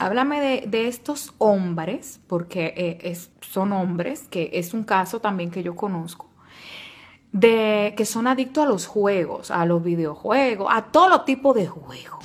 háblame de estos hombres, porque son hombres, que es un caso también que yo conozco, de que son adictos a los juegos, a los videojuegos, a todo tipo de juegos.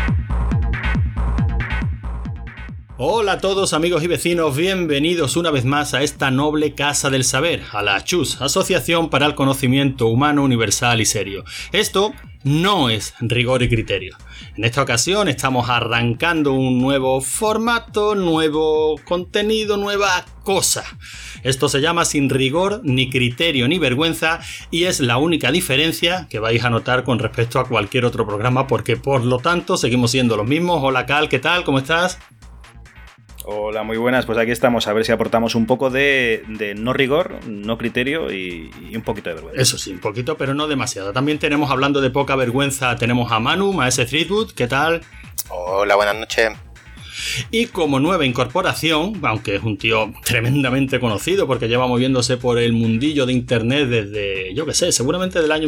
Hola a todos amigos y vecinos, bienvenidos una vez más a esta noble Casa del Saber, a la ACHUS, Asociación para el Conocimiento Humano Universal y Serio. Esto no es rigor y criterio. En esta ocasión estamos arrancando un nuevo formato, nuevo contenido, nueva cosa. Esto se llama Sin Rigor, ni Criterio, ni Vergüenza, y es la única diferencia que vais a notar con respecto a cualquier otro programa, porque por lo tanto seguimos siendo los mismos. Hola Cal, ¿qué tal? ¿Cómo estás? Hola, muy buenas, pues aquí estamos a ver si aportamos un poco de no rigor, no criterio y un poquito de vergüenza. Eso sí, un poquito, pero no demasiado. También tenemos, hablando de poca vergüenza, tenemos a Manu, Maese Threadwood, ¿qué tal? Hola, buenas noches. Y como nueva incorporación, aunque es un tío tremendamente conocido porque lleva moviéndose por el mundillo de internet desde, yo qué sé, seguramente del año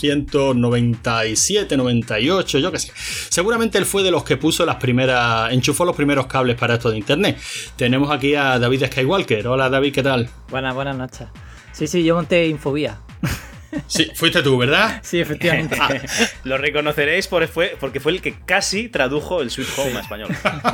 1997, 98, yo qué sé. Seguramente él fue de los que enchufó los primeros cables para esto de internet. Tenemos aquí a David Skywalker. Hola David, ¿qué tal? Buenas noches. Sí, yo monté Infobía. Sí, fuiste tú, ¿verdad? Sí, efectivamente. Lo reconoceréis porque fue el que casi tradujo el Sweet Home a español.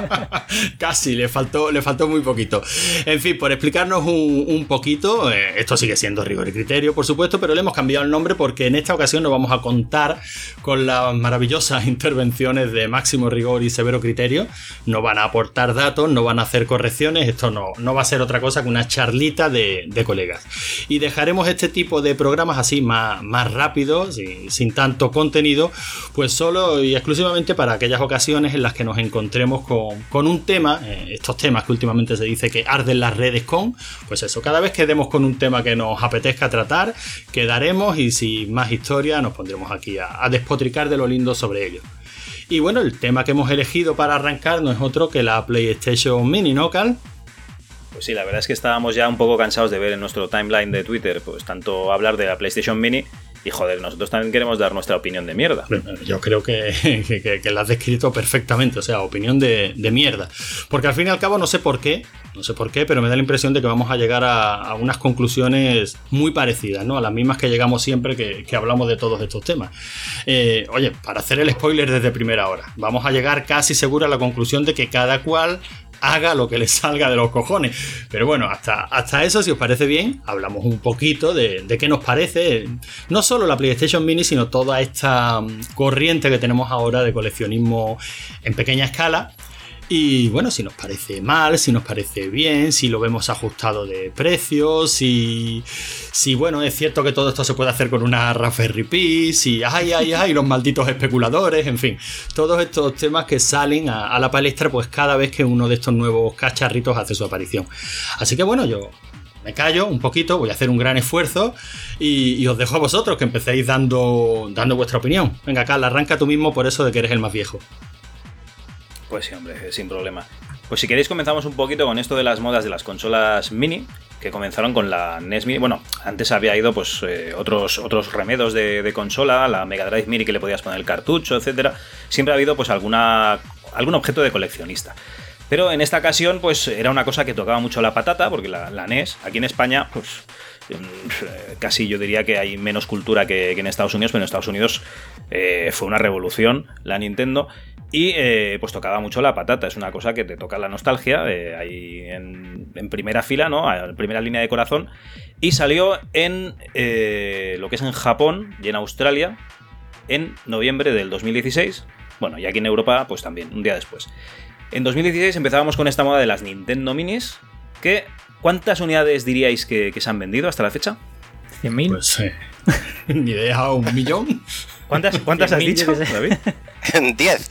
Casi, le faltó muy poquito. En fin, por explicarnos un poquito, esto sigue siendo rigor y criterio, por supuesto, pero le hemos cambiado el nombre porque en esta ocasión nos vamos a contar con las maravillosas intervenciones de máximo rigor y severo criterio. No van a aportar datos, no van a hacer correcciones, esto no va a ser otra cosa que una charlita de colegas. Y dejaremos este tipo de programas así más rápido, sin tanto contenido, pues solo y exclusivamente para aquellas ocasiones en las que nos encontremos con un tema, estos temas que últimamente se dice que arden las redes pues eso, cada vez que demos con un tema que nos apetezca tratar, quedaremos y sin más historia nos pondremos aquí a despotricar de lo lindo sobre ello. Y bueno, el tema que hemos elegido para arrancar no es otro que la PlayStation Mini, ¿no, Cal? Pues sí, la verdad es que estábamos ya un poco cansados de ver en nuestro timeline de Twitter pues tanto hablar de la PlayStation Mini y joder, nosotros también queremos dar nuestra opinión de mierda. Yo creo que la has descrito perfectamente, o sea, opinión de mierda. Porque al fin y al cabo no sé por qué, pero me da la impresión de que vamos a llegar a unas conclusiones muy parecidas, ¿no? A las mismas que llegamos siempre que hablamos de todos estos temas. Oye, para hacer el spoiler desde primera hora, vamos a llegar casi seguro a la conclusión de que cada cual haga lo que le salga de los cojones. Pero bueno, hasta eso, si os parece bien, hablamos un poquito de qué nos parece, no solo la PlayStation Mini, sino toda esta corriente que tenemos ahora de coleccionismo en pequeña escala. Y bueno, si nos parece mal, si nos parece bien, si lo vemos ajustado de precios, si bueno, es cierto que todo esto se puede hacer con una Raspberry Pi, si ay, los malditos especuladores, en fin, todos estos temas que salen a la palestra pues cada vez que uno de estos nuevos cacharritos hace su aparición. Así que bueno, yo me callo un poquito, voy a hacer un gran esfuerzo y os dejo a vosotros que empecéis dando vuestra opinión. Venga, Carl, arranca tú mismo por eso de que eres el más viejo. Pues sí, hombre, sin problema. Pues si queréis comenzamos un poquito con esto de las modas de las consolas mini, que comenzaron con la NES Mini. Bueno, antes había ido pues otros remedos de consola, la Mega Drive Mini que le podías poner el cartucho, etcétera. Siempre ha habido pues algún objeto de coleccionista. Pero en esta ocasión pues era una cosa que tocaba mucho la patata, porque la NES, aquí en España, pues casi yo diría que hay menos cultura que en Estados Unidos, pero en Estados Unidos fue una revolución la Nintendo. Y pues tocaba mucho la patata, es una cosa que te toca la nostalgia, ahí en primera fila, ¿no? En primera línea de corazón. Y salió en lo que es en Japón y en Australia en noviembre del 2016. Bueno, y aquí en Europa pues también, un día después. En 2016 empezábamos con esta moda de las Nintendo Minis, que ¿cuántas unidades diríais que se han vendido hasta la fecha? 100.000. Pues ni idea, 1.000.000. ¿Cuántas has dicho, David? 10.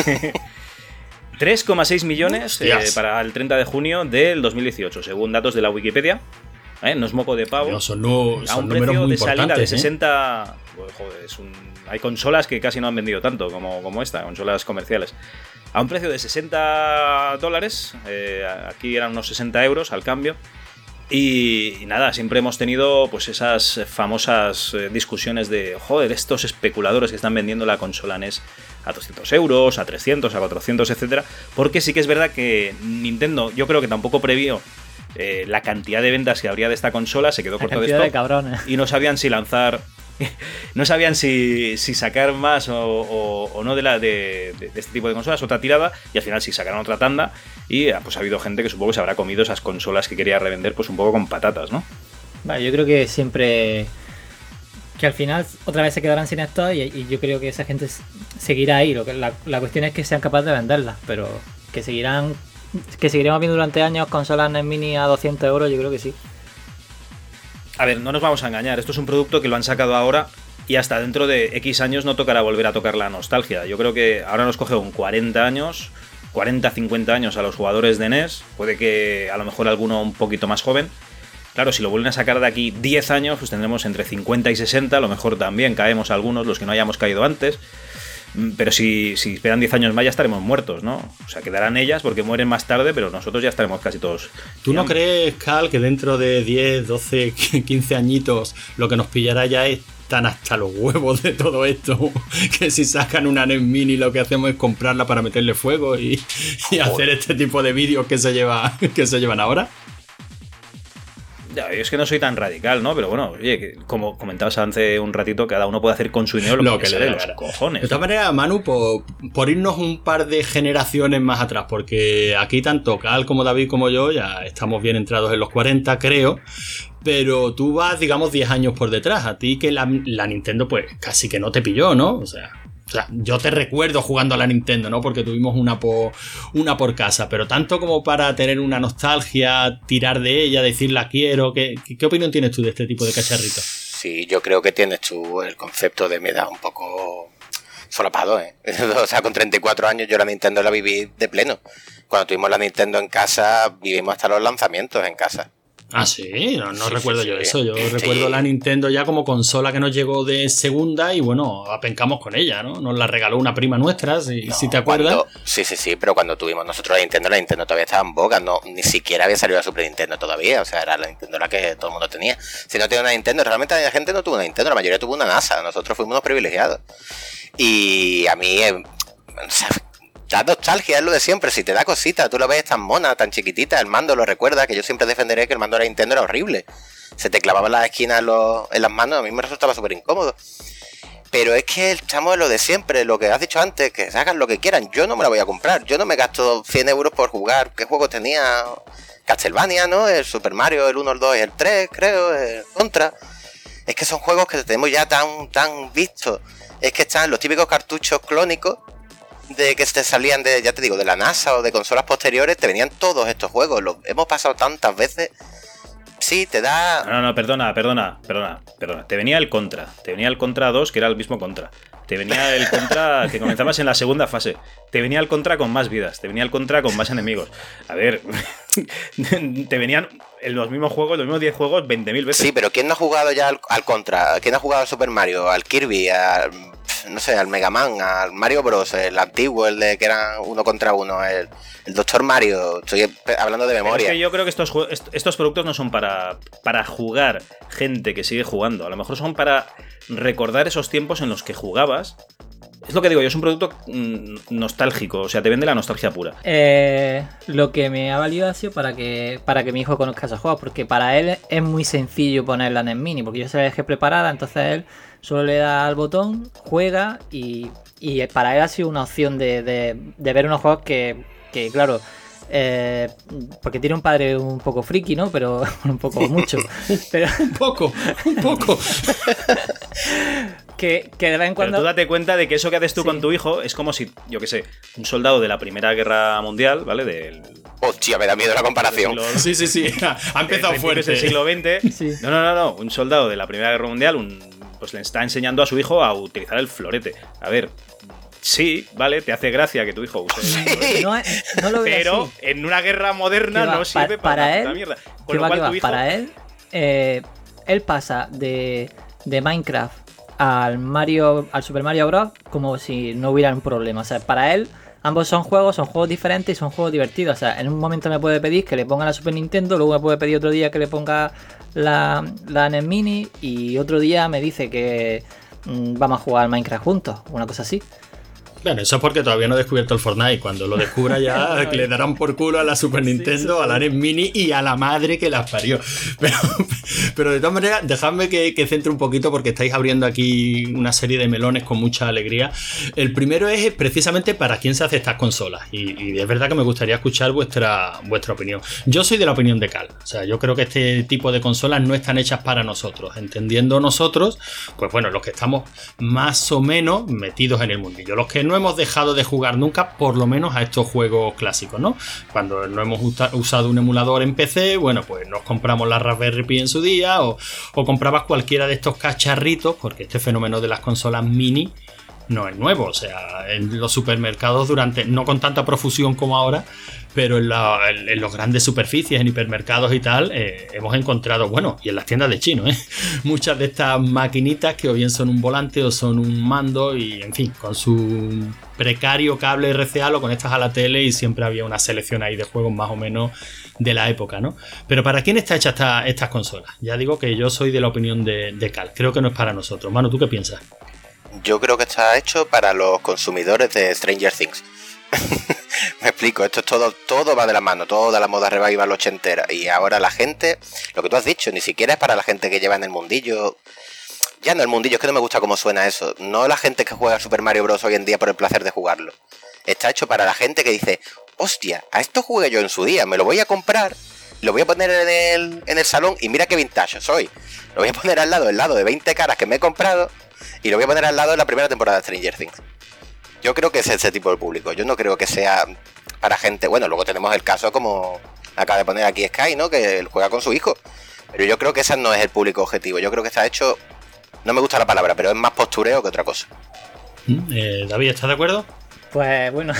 3,6 millones para el 30 de junio del 2018, según datos de la Wikipedia. No es moco de pavo. No, son a un precio de salida de 60... ¿eh? Pues, joder, hay consolas que casi no han vendido tanto como esta, consolas comerciales. A un precio de $60, aquí eran unos 60 euros al cambio. Y nada, siempre hemos tenido pues esas famosas discusiones de joder, estos especuladores que están vendiendo la consola NES a 200 euros, a 300, a 400, etcétera, porque sí que es verdad que Nintendo, yo creo que tampoco previó la cantidad de ventas que habría de esta consola, se quedó corto de stock, de cabrones. y no sabían si lanzar, no sabían si sacar más o no de este tipo de consolas, otra tirada, y al final sí sacaron otra tanda, y pues ha habido gente que supongo que se habrá comido esas consolas que quería revender pues un poco con patatas, ¿no? Vale, yo creo que siempre... que al final otra vez se quedarán sin stock y yo creo que esa gente seguirá ahí. La cuestión es que sean capaces de venderlas, pero que seguiremos viendo durante años consolas NES Mini a 200 euros, yo creo que sí. A ver, no nos vamos a engañar, esto es un producto que lo han sacado ahora y hasta dentro de X años no tocará volver a tocar la nostalgia. Yo creo que ahora nos coge un 40 años, 40, 50 años a los jugadores de NES, puede que a lo mejor alguno un poquito más joven. Claro, si lo vuelven a sacar de aquí 10 años, pues tendremos entre 50 y 60, a lo mejor también caemos algunos, los que no hayamos caído antes. Pero si esperan 10 años más ya estaremos muertos, ¿no? O sea, quedarán ellas porque mueren más tarde, pero nosotros ya estaremos casi todos. ¿Tú no crees, Cal, que dentro de 10, 12, 15 añitos lo que nos pillará ya es tan hasta los huevos de todo esto que si sacan una NES Mini lo que hacemos es comprarla para meterle fuego y hacer este tipo de vídeos que se llevan ahora? Ya, es que no soy tan radical, ¿no? Pero bueno, oye, que como comentabas hace un ratito, cada uno puede hacer con su dinero lo que le dé los cojones. De todas maneras, Manu, por irnos un par de generaciones más atrás, porque aquí tanto Cal como David como yo ya estamos bien entrados en los 40, creo, pero tú vas, digamos, 10 años por detrás. A ti que la Nintendo pues casi que no te pilló, ¿no? O sea, yo te recuerdo jugando a la Nintendo, ¿no? Porque tuvimos una por casa, pero tanto como para tener una nostalgia, tirar de ella, decir la quiero. ¿Qué opinión tienes tú de este tipo de cacharritos? Sí, yo creo que tienes tú el concepto de me da un poco solapado, ¿eh? O sea, con 34 años yo la Nintendo la viví de pleno. Cuando tuvimos la Nintendo en casa, vivimos hasta los lanzamientos en casa. Ah, sí, no Sí, recuerdo sí, yo sí. eso. Yo Sí. recuerdo la Nintendo ya como consola que nos llegó de segunda y bueno, apencamos con ella, ¿no? Nos la regaló una prima nuestra, si te acuerdas. Sí, pero cuando tuvimos nosotros la Nintendo todavía estaba en boga, no, ni siquiera había salido la Super Nintendo todavía, o sea, era la Nintendo la que todo el mundo tenía. Si no tenía una Nintendo, realmente la gente no tuvo una Nintendo, la mayoría tuvo una NASA, nosotros fuimos unos privilegiados. Y a mí, o sea, da nostalgia, es lo de siempre, si te da cosita, tú lo ves tan mona, tan chiquitita, el mando lo recuerda, que yo siempre defenderé que el mando de la Nintendo era horrible. Se te clavaba en las esquinas en las manos, a mí me resultaba súper incómodo. Pero es que estamos en lo de siempre, lo que has dicho antes, que hagan lo que quieran, yo no me la voy a comprar, yo no me gasto 100 euros por jugar. ¿Qué juegos tenía? Castlevania, ¿no? El Super Mario, el 1, el 2 y el 3, creo, el Contra. Es que son juegos que tenemos ya tan vistos. Es que están los típicos cartuchos clónicos de que te salían de, ya te digo, de la NASA o de consolas posteriores, te venían todos estos juegos, los hemos pasado tantas veces. Sí, te da... No, perdona. Te venía el Contra 2, que era el mismo Contra. Te venía el Contra que comenzabas en la segunda fase. Te venía el Contra con más vidas. Te venía el Contra con más enemigos. A ver, te venían los mismos juegos, los mismos 10 juegos 20.000 veces. Sí, pero ¿quién no ha jugado ya al Contra? ¿Quién ha jugado al Super Mario, al Kirby, no sé, al Mega Man, al Mario Bros, el antiguo, el de que era 1 contra 1, el Doctor Mario? Estoy hablando de memoria. Es que yo creo que estos productos no son para jugar gente que sigue jugando. A lo mejor son para recordar esos tiempos en los que jugabas. Es lo que digo yo, es un producto nostálgico, o sea, te vende la nostalgia pura. Lo que me ha valido ha sido para que mi hijo conozca esos juegos, porque para él es muy sencillo poner la NES Mini, porque yo se la dejé preparada, entonces él solo le da al botón, juega y para él ha sido una opción de ver unos juegos que claro, porque tiene un padre un poco friki, ¿no? Pero un poco mucho. Pero, Un poco. que de vez en cuando... Pero tú date cuenta de que eso que haces tú con tu hijo es como si, yo qué sé, un soldado de la Primera Guerra Mundial, ¿vale? Hostia, me da miedo la comparación. Sí. Ha empezado fuerte. Del siglo XX. Sí. No. Un soldado de la Primera Guerra Mundial, pues le está enseñando a su hijo a utilizar el florete. A ver, sí, vale, te hace gracia que tu hijo use el florete. No lo veo Pero así. en una guerra moderna no sirve para él, puta mierda. Con que lo va, cual que va. tu hijo... Para él, él pasa de Minecraft al Super Mario Bros. Como si no hubiera un problema. O sea, para él, ambos son juegos diferentes y son juegos divertidos. O sea, en un momento me puede pedir que le ponga la Super Nintendo, luego me puede pedir otro día que le ponga la NES Mini y otro día me dice que vamos a jugar al Minecraft juntos, una cosa así. Bueno, eso es porque todavía no he descubierto el Fortnite. Cuando lo descubra ya le darán por culo a la Super Nintendo, a la NES Mini y a la madre que las parió. Pero de todas maneras, dejadme que centre un poquito porque estáis abriendo aquí una serie de melones con mucha alegría. El primero es precisamente para quién se hace estas consolas. Y es verdad que me gustaría escuchar vuestra opinión. Yo soy de la opinión de Cal. O sea, yo creo que este tipo de consolas no están hechas para nosotros. Entendiendo nosotros, pues bueno, los que estamos más o menos metidos en el mundillo. Los que no hemos dejado de jugar nunca, por lo menos a estos juegos clásicos, ¿no? Cuando no hemos usado un emulador en PC, bueno, pues nos compramos la Raspberry Pi en su día o comprabas cualquiera de estos cacharritos, porque este fenómeno de las consolas mini no es nuevo. O sea, en los supermercados no con tanta profusión como ahora, pero en los grandes superficies, en hipermercados y tal, hemos encontrado, bueno, y en las tiendas de chino, muchas de estas maquinitas que o bien son un volante o son un mando y, en fin, con su precario cable RCA lo conectas a la tele y siempre había una selección ahí de juegos más o menos de la época, ¿no? Pero ¿para quién está hecha estas consolas? Ya digo que yo soy de la opinión de Cal. Creo que no es para nosotros. Manu, ¿tú qué piensas? Yo creo que está hecho para los consumidores de Stranger Things. Me explico, esto es todo va de la mano, toda la moda revival ochentera. Y ahora la gente, lo que tú has dicho, ni siquiera es para la gente que lleva en el mundillo. Ya no el mundillo, es que no me gusta cómo suena eso. No la gente que juega Super Mario Bros. Hoy en día por el placer de jugarlo. Está hecho para la gente que dice, hostia, a esto jugué yo en su día, me lo voy a comprar, lo voy a poner en el salón y mira qué vintage soy. Lo voy a poner al lado de 20 caras que me he comprado y lo voy a poner al lado de la primera temporada de Stranger Things. Yo creo que es ese tipo de público. Yo no creo que sea para gente... Bueno, luego tenemos el caso como acaba de poner aquí Sky, ¿no? Que él juega con su hijo. Pero yo creo que ese no es el público objetivo. Yo creo que está hecho... No me gusta la palabra, pero es más postureo que otra cosa. David, ¿estás de acuerdo? Pues bueno,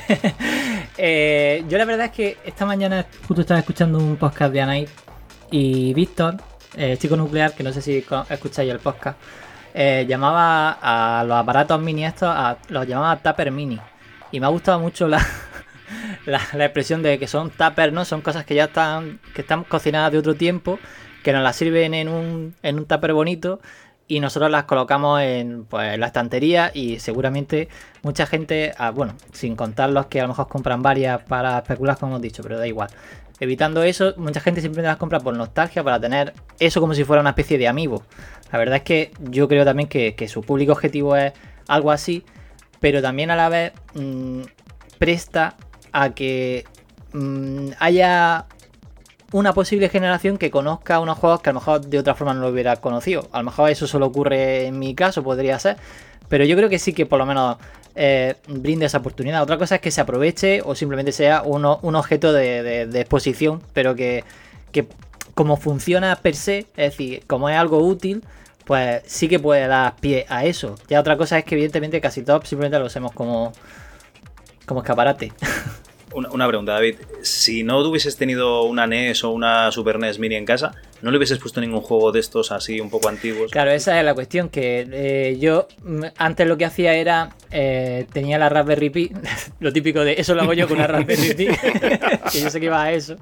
yo la verdad es que esta mañana justo estaba escuchando un podcast de Anait y Víctor, Chico Nuclear, que no sé si escucháis el podcast, llamaba a los aparatos mini estos, los llamaba Tupper Mini. Y me ha gustado mucho la expresión de que son Tupper, ¿no? Son cosas que ya están cocinadas de otro tiempo, que nos las sirven en un Tupper bonito y nosotros las colocamos en la estantería y seguramente mucha gente, bueno, sin contar los que a lo mejor compran varias para especular, como hemos dicho, pero da igual. Evitando eso, mucha gente simplemente las compra por nostalgia, para tener eso como si fuera una especie de amiibo. La verdad es que yo creo también que su público objetivo es algo así, pero también a la vez presta a que haya una posible generación que conozca unos juegos que a lo mejor de otra forma no lo hubiera conocido. A lo mejor eso solo ocurre en mi caso, podría ser, pero yo creo que sí que por lo menos brinde esa oportunidad. Otra cosa es que se aproveche o simplemente sea un objeto de exposición, pero que como funciona per se, es decir, como es algo útil, pues sí que puede dar pie a eso. Ya otra cosa es que evidentemente casi todos simplemente lo usemos como escaparate. Una pregunta, David. Si no hubieses tenido una NES o una Super NES Mini en casa, ¿no le hubieses puesto ningún juego de estos así un poco antiguos? Claro, esa es la cuestión, que yo antes lo que hacía era tenía la Raspberry Pi, lo típico de eso lo hago yo con una Raspberry Pi, que yo sé que iba a eso.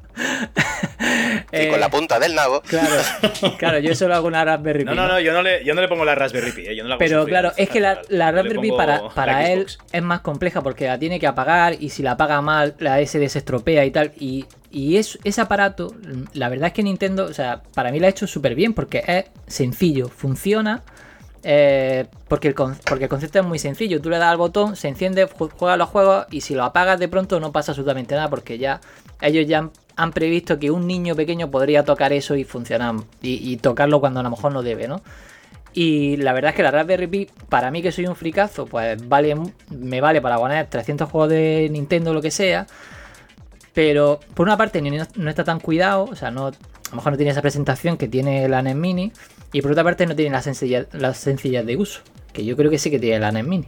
Y con la punta del nabo. Claro, yo eso lo hago con una Raspberry Pi. No, yo no le pongo la Raspberry Pi, yo no la hago. Pero claro, es que la Raspberry Pi para él es más compleja porque la tiene que apagar y si la apaga mal la SD se estropea y tal, y ese aparato, la verdad es que Nintendo, o sea, para mí lo ha hecho súper bien porque es sencillo, funciona, porque el concepto es muy sencillo. Tú le das al botón, se enciende, juega los juegos y si lo apagas de pronto no pasa absolutamente nada porque ya ellos ya han previsto que un niño pequeño podría tocar eso y funcionar y tocarlo cuando a lo mejor no debe, ¿no? Y la verdad es que la Raspberry Pi, para mí que soy un fricazo, pues me vale para poner 300 juegos de Nintendo o lo que sea. Pero por una parte no está tan cuidado, o sea, a lo mejor no tiene esa presentación que tiene la NES Mini. Y por otra parte no tiene la sencillez de uso, que yo creo que sí que tiene la NES Mini.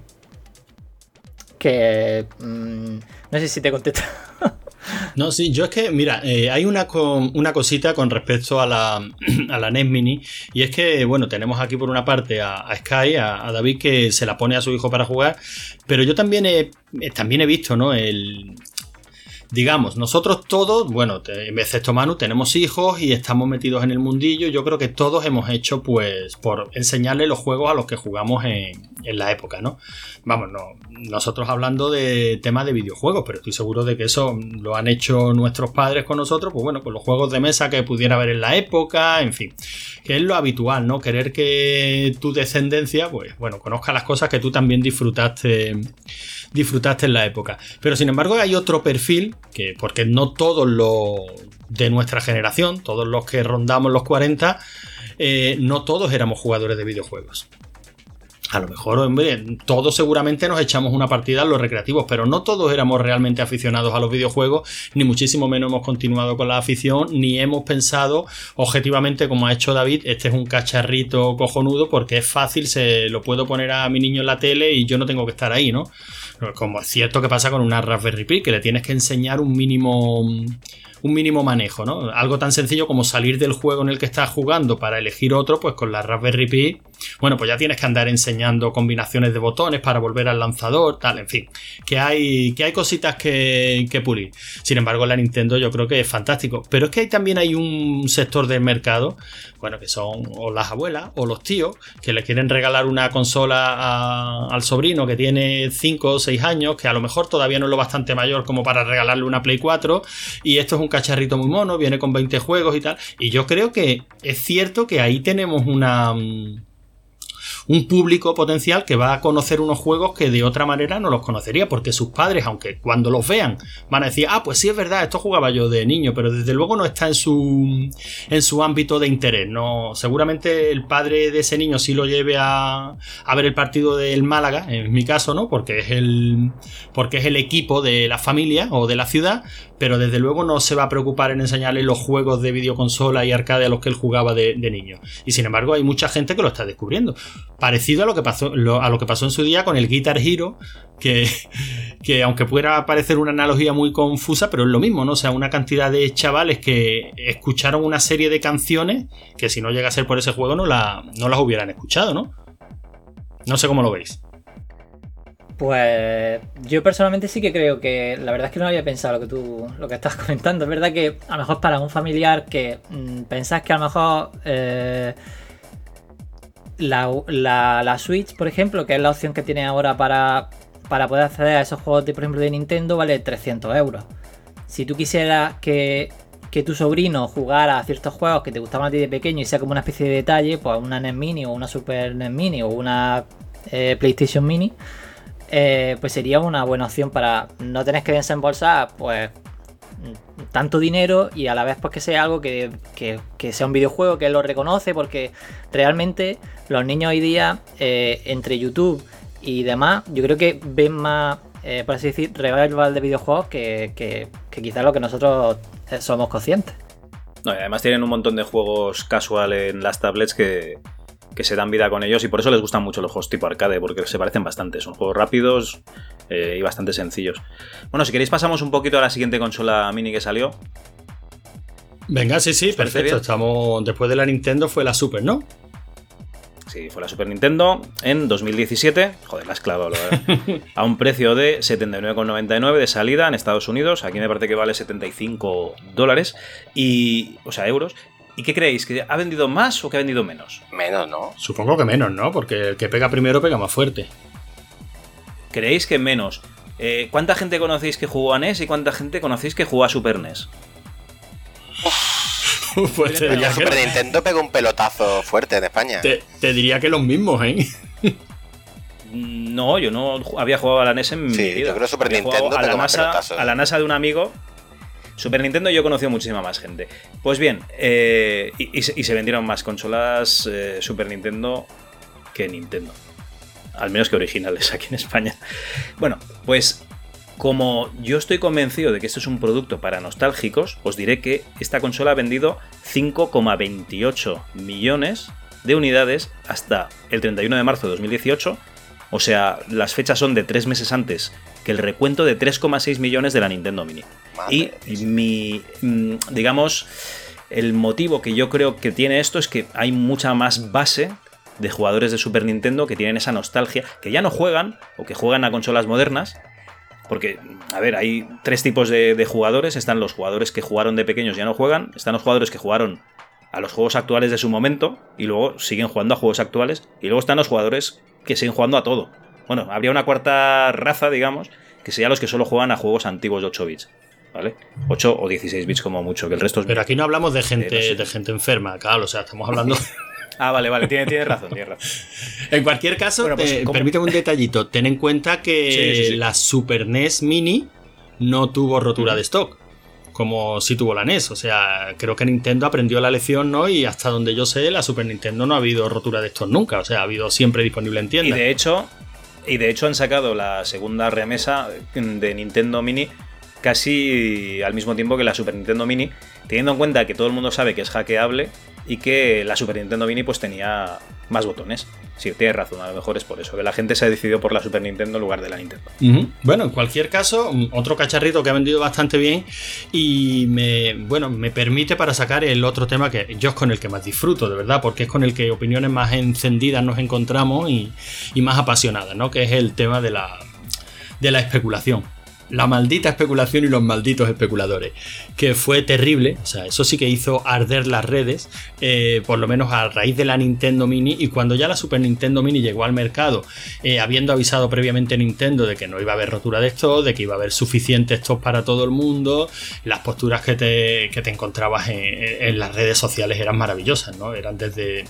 Que no sé si te contesto. No, sí, yo es que, mira, hay una cosita con respecto a la NES Mini, y es que, bueno, tenemos aquí por una parte a Sky, a David, que se la pone a su hijo para jugar, pero yo también he visto, ¿no?, digamos, nosotros todos, bueno, excepto Manu, tenemos hijos y estamos metidos en el mundillo. Yo creo que todos hemos hecho, pues, por enseñarle los juegos a los que jugamos en la época, ¿no? Vamos, no, nosotros hablando de temas de videojuegos, pero estoy seguro de que eso lo han hecho nuestros padres con nosotros, pues bueno, con los juegos de mesa que pudiera haber en la época, en fin, que es lo habitual, ¿no? Querer que tu descendencia, pues bueno, conozca las cosas que tú también disfrutaste en la época. Pero sin embargo hay otro perfil, que porque no todos los de nuestra generación, todos los que rondamos los 40, no todos éramos jugadores de videojuegos. A lo mejor, hombre, todos seguramente nos echamos una partida en los recreativos, pero no todos éramos realmente aficionados a los videojuegos, ni muchísimo menos hemos continuado con la afición, ni hemos pensado objetivamente, como ha hecho David, este es un cacharrito cojonudo porque es fácil, se lo puedo poner a mi niño en la tele y yo no tengo que estar ahí, ¿no? Como es cierto que pasa con una Raspberry Pi, que le tienes que enseñar un mínimo manejo, ¿no? Algo tan sencillo como salir del juego en el que estás jugando para elegir otro, pues con la Raspberry Pi, bueno, pues ya tienes que andar enseñando combinaciones de botones para volver al lanzador, tal, en fin, que hay cositas que pulir. Sin embargo, la Nintendo yo creo que es fantástico, pero es que también hay un sector del mercado, bueno, que son o las abuelas o los tíos que le quieren regalar una consola al sobrino que tiene 5 o 6 años, que a lo mejor todavía no es lo bastante mayor como para regalarle una Play 4, y esto es un cacharrito muy mono, viene con 20 juegos y tal, y yo creo que es cierto que ahí tenemos un público potencial que va a conocer unos juegos que de otra manera no los conocería, porque sus padres, aunque cuando los vean van a decir, pues sí es verdad, esto jugaba yo de niño, pero desde luego no está en su ámbito de interés, no, seguramente el padre de ese niño sí lo lleve a ver el partido del Málaga, en mi caso, ¿no? Porque es el equipo de la familia o de la ciudad, pero desde luego no se va a preocupar en enseñarle los juegos de videoconsola y arcade a los que él jugaba de niño. Y sin embargo hay mucha gente que lo está descubriendo. Parecido a lo que pasó en su día con el Guitar Hero, que aunque pueda parecer una analogía muy confusa, pero es lo mismo, ¿no? O sea, una cantidad de chavales que escucharon una serie de canciones que si no llega a ser por ese juego no las hubieran escuchado, ¿no? No sé cómo lo veis. Pues yo personalmente sí que creo que la verdad es que no había pensado lo que estás comentando. Es verdad que a lo mejor para un familiar que pensás que a lo mejor la Switch, por ejemplo, que es la opción que tiene ahora para poder acceder a esos juegos por ejemplo de Nintendo, vale 300 euros. Si tú quisieras que tu sobrino jugara a ciertos juegos que te gustaban a ti de pequeño y sea como una especie de detalle, pues una NES Mini o una Super NES Mini o una PlayStation Mini, pues sería una buena opción para no tener que desembolsar pues tanto dinero y a la vez pues que sea algo que sea un videojuego que él lo reconoce, porque realmente los niños hoy día entre YouTube y demás yo creo que ven más por así decir revival de videojuegos que quizás lo que nosotros somos conscientes. No, y además tienen un montón de juegos casual en las tablets que se dan vida con ellos y por eso les gustan mucho los juegos tipo arcade, porque se parecen bastante, son juegos rápidos y bastante sencillos. Bueno, si queréis pasamos un poquito a la siguiente consola mini que salió. Venga, sí, perfecto. Estamos después de la Nintendo fue la Super, ¿no? Sí, fue la Super Nintendo en 2017, joder, la has clavado, a un precio de 79,99 de salida en Estados Unidos, aquí me parece que vale $75 y, o sea, euros. ¿Y qué creéis? ¿Que ha vendido más o que ha vendido menos? Menos, ¿no? Supongo que menos, ¿no? Porque el que pega primero pega más fuerte. ¿Creéis que menos? ¿Cuánta gente conocéis que jugó a NES y cuánta gente conocéis que jugó a Super NES? Pues te diría Super Nintendo pegó un pelotazo fuerte en España. Te diría que los mismos, ¿eh? No, yo no había jugado a la NES en mi vida. Yo creo que Super Nintendo pegó más pelotazo. A la NASA de un amigo. Super Nintendo yo he conocido muchísima más gente. Pues bien, y se vendieron más consolas Super Nintendo que Nintendo. Al menos que originales aquí en España. Bueno, pues como yo estoy convencido de que esto es un producto para nostálgicos, os diré que esta consola ha vendido 5,28 millones de unidades hasta el 31 de marzo de 2018. O sea, las fechas son de 3 meses antes que el recuento de 3,6 millones de la Nintendo Mini. Y digamos, el motivo que yo creo que tiene esto es que hay mucha más base de jugadores de Super Nintendo que tienen esa nostalgia, que ya no juegan o que juegan a consolas modernas Porque, a ver, hay 3 tipos de jugadores. Están los jugadores que jugaron de pequeños y ya no juegan. Están los jugadores que jugaron a los juegos actuales de su momento y luego siguen jugando a juegos actuales. Y luego están los jugadores que siguen jugando a todo. Bueno, habría una cuarta raza, digamos, que serían los que solo juegan a juegos antiguos de 8 bits. ¿Vale? 8 o 16 bits como mucho, que el resto es... Pero aquí no hablamos de gente, de gente enferma, claro, o sea, estamos hablando... Vale, tienes razón. En cualquier caso, bueno, pues, permíteme un detallito. Ten en cuenta que sí. la Super NES Mini no tuvo rotura de stock, como sí tuvo la NES. O sea, creo que Nintendo aprendió la lección, ¿no? Y hasta donde yo sé, la Super Nintendo no ha habido rotura de stock nunca. O sea, ha habido siempre disponible en tienda. Y de hecho han sacado la segunda remesa de Nintendo Mini casi al mismo tiempo que la Super Nintendo Mini, teniendo en cuenta que todo el mundo sabe que es hackeable y que la Super Nintendo Mini pues tenía más botones. Sí, tienes razón, a lo mejor es por eso, que la gente se ha decidido por la Super Nintendo en lugar de la Nintendo. Bueno, en cualquier caso, otro cacharrito que ha vendido bastante bien y me permite para sacar el otro tema que yo es con el que más disfruto, de verdad, porque es con el que opiniones más encendidas nos encontramos y más apasionadas, ¿no? Que es el tema de la especulación. La maldita especulación y los malditos especuladores, que fue terrible. O sea, eso sí que hizo arder las redes, por lo menos a raíz de la Nintendo Mini. Y cuando ya la Super Nintendo Mini llegó al mercado, habiendo avisado previamente Nintendo de que no iba a haber rotura de stock, de que iba a haber suficiente stock para todo el mundo, las posturas que te encontrabas en las redes sociales eran maravillosas, ¿no? Eran desde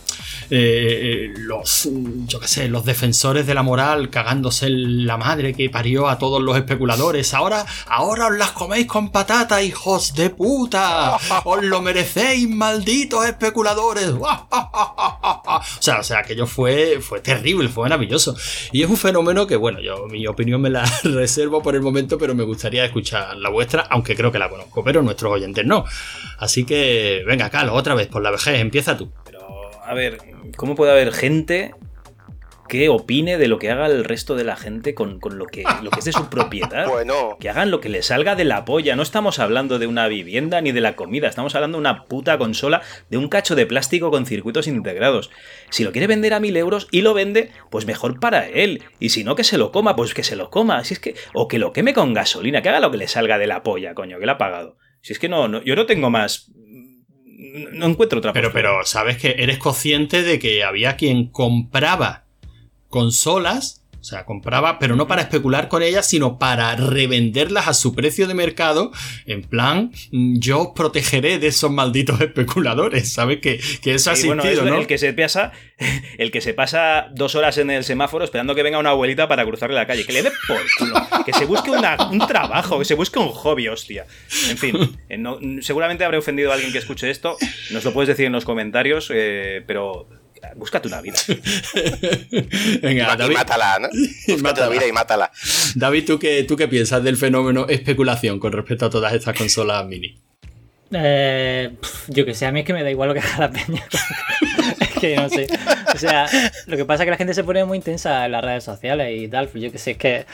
los defensores de la moral cagándose en la madre que parió a todos los especuladores. Ahora os las coméis con patata, hijos de puta. Os lo merecéis, malditos especuladores. O sea, aquello fue terrible, fue maravilloso. Y es un fenómeno que, bueno, yo mi opinión me la reservo por el momento, pero me gustaría escuchar la vuestra, aunque creo que la conozco, pero nuestros oyentes no. Así que, venga, Carlos, otra vez, por la vejez, empieza tú. Pero, a ver, ¿cómo puede haber gente que opine de lo que haga el resto de la gente con lo que es de su propiedad? Bueno. Que hagan lo que les salga de la polla. No estamos hablando de una vivienda ni de la comida. Estamos hablando de una puta consola, de un cacho de plástico con circuitos integrados. Si lo quiere vender a 1.000 euros y lo vende, pues mejor para él. Y si no, que se lo coma, pues que se lo coma. Si es que, o que lo queme con gasolina, que haga lo que le salga de la polla, coño, que le ha pagado. Si es que no, yo no tengo más... No encuentro otra postura. Pero sabes que eres consciente de que había quien compraba consolas, o sea, compraba, pero no para especular con ellas, sino para revenderlas a su precio de mercado, en plan, yo os protegeré de esos malditos especuladores, ¿sabes? Que eso ha existido, bueno, ¿no? El que se pasa 2 horas en el semáforo esperando que venga una abuelita para cruzarle la calle, que le dé por culo, que se busque un trabajo, que se busque un hobby, hostia. En fin, seguramente habré ofendido a alguien que escuche esto, nos lo puedes decir en los comentarios, pero... Búscate una vida. Venga, David. Y mátala, ¿no? Búscate una vida y mátala. David, ¿tú qué piensas del fenómeno especulación con respecto a todas estas consolas mini? Yo que sé, a mí es que me da igual lo que haga la peña. Es que no sé. O sea, lo que pasa es que la gente se pone muy intensa en las redes sociales y tal. Yo que sé, es que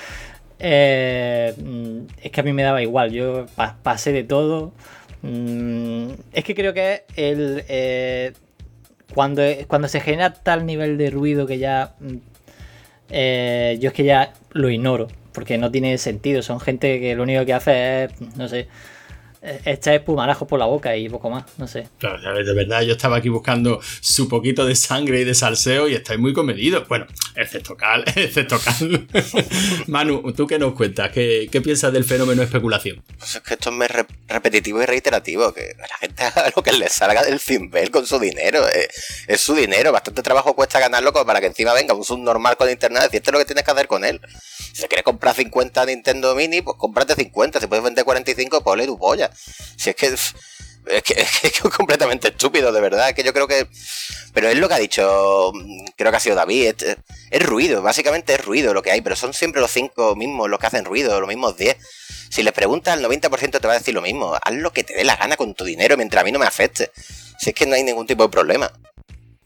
a mí me daba igual. Yo pasé de todo. Es que creo que cuando se genera tal nivel de ruido que ya yo es que ya lo ignoro, porque no tiene sentido. Son gente que lo único que hace es, no sé, echar espumarajos por la boca y poco más, no sé. Claro, de verdad, yo estaba aquí buscando su poquito de sangre y de salseo y estáis muy comedidos. Bueno, excepto Cal. Manu, ¿tú qué nos cuentas? ¿Qué piensas del fenómeno especulación? Pues es que esto es muy repetitivo y reiterativo, que la gente haga lo que le salga del cimbel con su dinero. Es su dinero, bastante trabajo cuesta ganarlo como para que encima venga un subnormal con internet y decirte lo que tienes que hacer con él. Si quieres comprar 50 Nintendo Mini, pues cómprate 50. Si puedes vender 45, ponle tu polla. Si es que es completamente estúpido, de verdad. Es que yo creo que... Pero es lo que ha dicho, creo que ha sido David. Es ruido, básicamente es ruido lo que hay. Pero son siempre los 5 mismos los que hacen ruido, los mismos 10. Si les preguntas, el 90% te va a decir lo mismo. Haz lo que te dé la gana con tu dinero mientras a mí no me afecte. Si es que no hay ningún tipo de problema.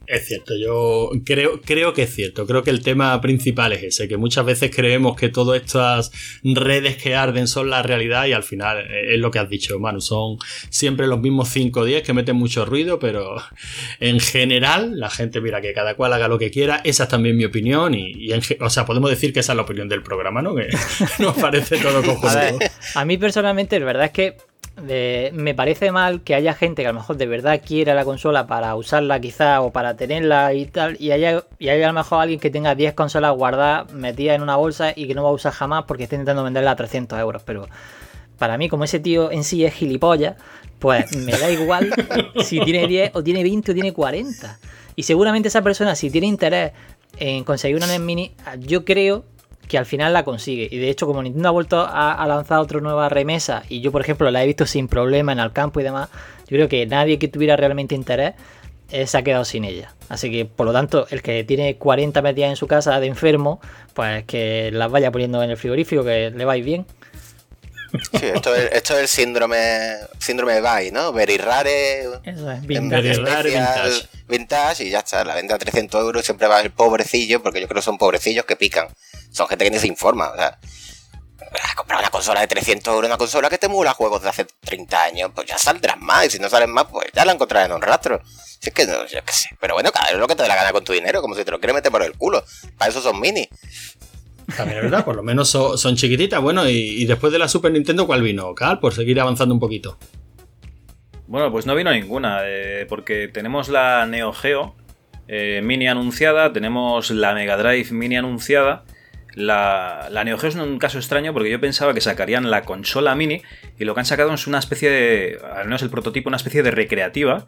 Es cierto, yo creo que es cierto. Creo que el tema principal es ese, que muchas veces creemos que todas estas redes que arden son la realidad y al final es lo que has dicho, Manu, son siempre los mismos 5 o 10 que meten mucho ruido, pero en general la gente, mira, que cada cual haga lo que quiera. Esa es también mi opinión o sea, podemos decir que esa es la opinión del programa, ¿no? Que nos parece todo conjunto. A mí personalmente, la verdad es que me parece mal que haya gente que a lo mejor de verdad quiera la consola para usarla quizá o para tenerla y tal, y haya a lo mejor alguien que tenga 10 consolas guardadas metidas en una bolsa y que no va a usar jamás porque está intentando venderla a 300 euros. Pero para mí, como ese tío en sí es gilipollas, pues me da igual si tiene 10 o tiene 20 o tiene 40. Y seguramente esa persona, si tiene interés en conseguir una NES Mini, yo creo que al final la consigue. Y de hecho, como Nintendo ha vuelto a lanzar otra nueva remesa y yo, por ejemplo, la he visto sin problema en el campo y demás, yo creo que nadie que tuviera realmente interés se ha quedado sin ella. Así que, por lo tanto, el que tiene 40 metidas en su casa de enfermo, pues que las vaya poniendo en el frigorífico, que le vais bien. Sí, esto es el síndrome de Bai, ¿no? Very rare. Eso es, Very rare vintage y ya está. La venta a 300 euros siempre va el pobrecillo, porque yo creo que son pobrecillos que pican. Son gente que ni se informa. O sea, comprar una consola de 300 euros, una consola que te emula juegos de hace 30 años, pues ya saldrán más. Y si no salen más, pues ya la encontrarás en un rastro. Si es que no, yo qué sé. Pero bueno, cada vez lo que te dé la gana con tu dinero, como si te lo quieres meter por el culo. Para eso son mini. También es verdad, por lo menos son chiquititas. Bueno, y después de la Super Nintendo, ¿cuál vino, Cal? Por seguir avanzando un poquito. Bueno, pues no vino ninguna, porque tenemos la Neo Geo Mini anunciada, tenemos la Mega Drive Mini anunciada. La Neo Geo es un caso extraño porque yo pensaba que sacarían la consola Mini y lo que han sacado es una especie de, al menos el prototipo, una especie de recreativa.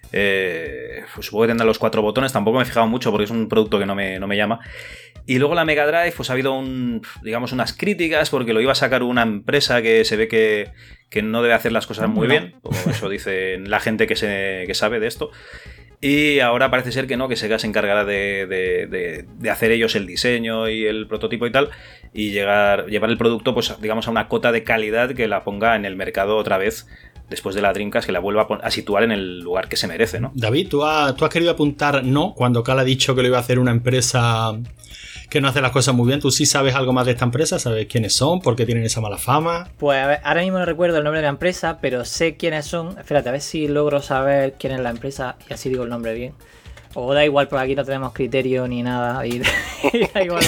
Pues supongo que tendrá los 4 botones, tampoco me he fijado mucho porque es un producto que no me llama. Y luego la Mega Drive, pues ha habido unas críticas porque lo iba a sacar una empresa que se ve que no debe hacer las cosas muy bien, o eso dice la gente que sabe de esto. Y ahora parece ser que no, que Sega se encargará de hacer ellos el diseño y el prototipo y tal, y llevar el producto, pues digamos, a una cota de calidad que la ponga en el mercado otra vez, después de la Dreamcast, que la vuelva a situar en el lugar que se merece, ¿no? David, ¿tú has querido apuntar no cuando Cal ha dicho que lo iba a hacer una empresa que no hace las cosas muy bien? ¿Tú sí sabes algo más de esta empresa? ¿Sabes quiénes son? ¿Por qué tienen esa mala fama? Pues a ver, ahora mismo no recuerdo el nombre de la empresa, pero sé quiénes son. Espérate, a ver si logro saber quién es la empresa y así digo el nombre bien. O da igual, porque aquí no tenemos criterio ni nada. Y da igual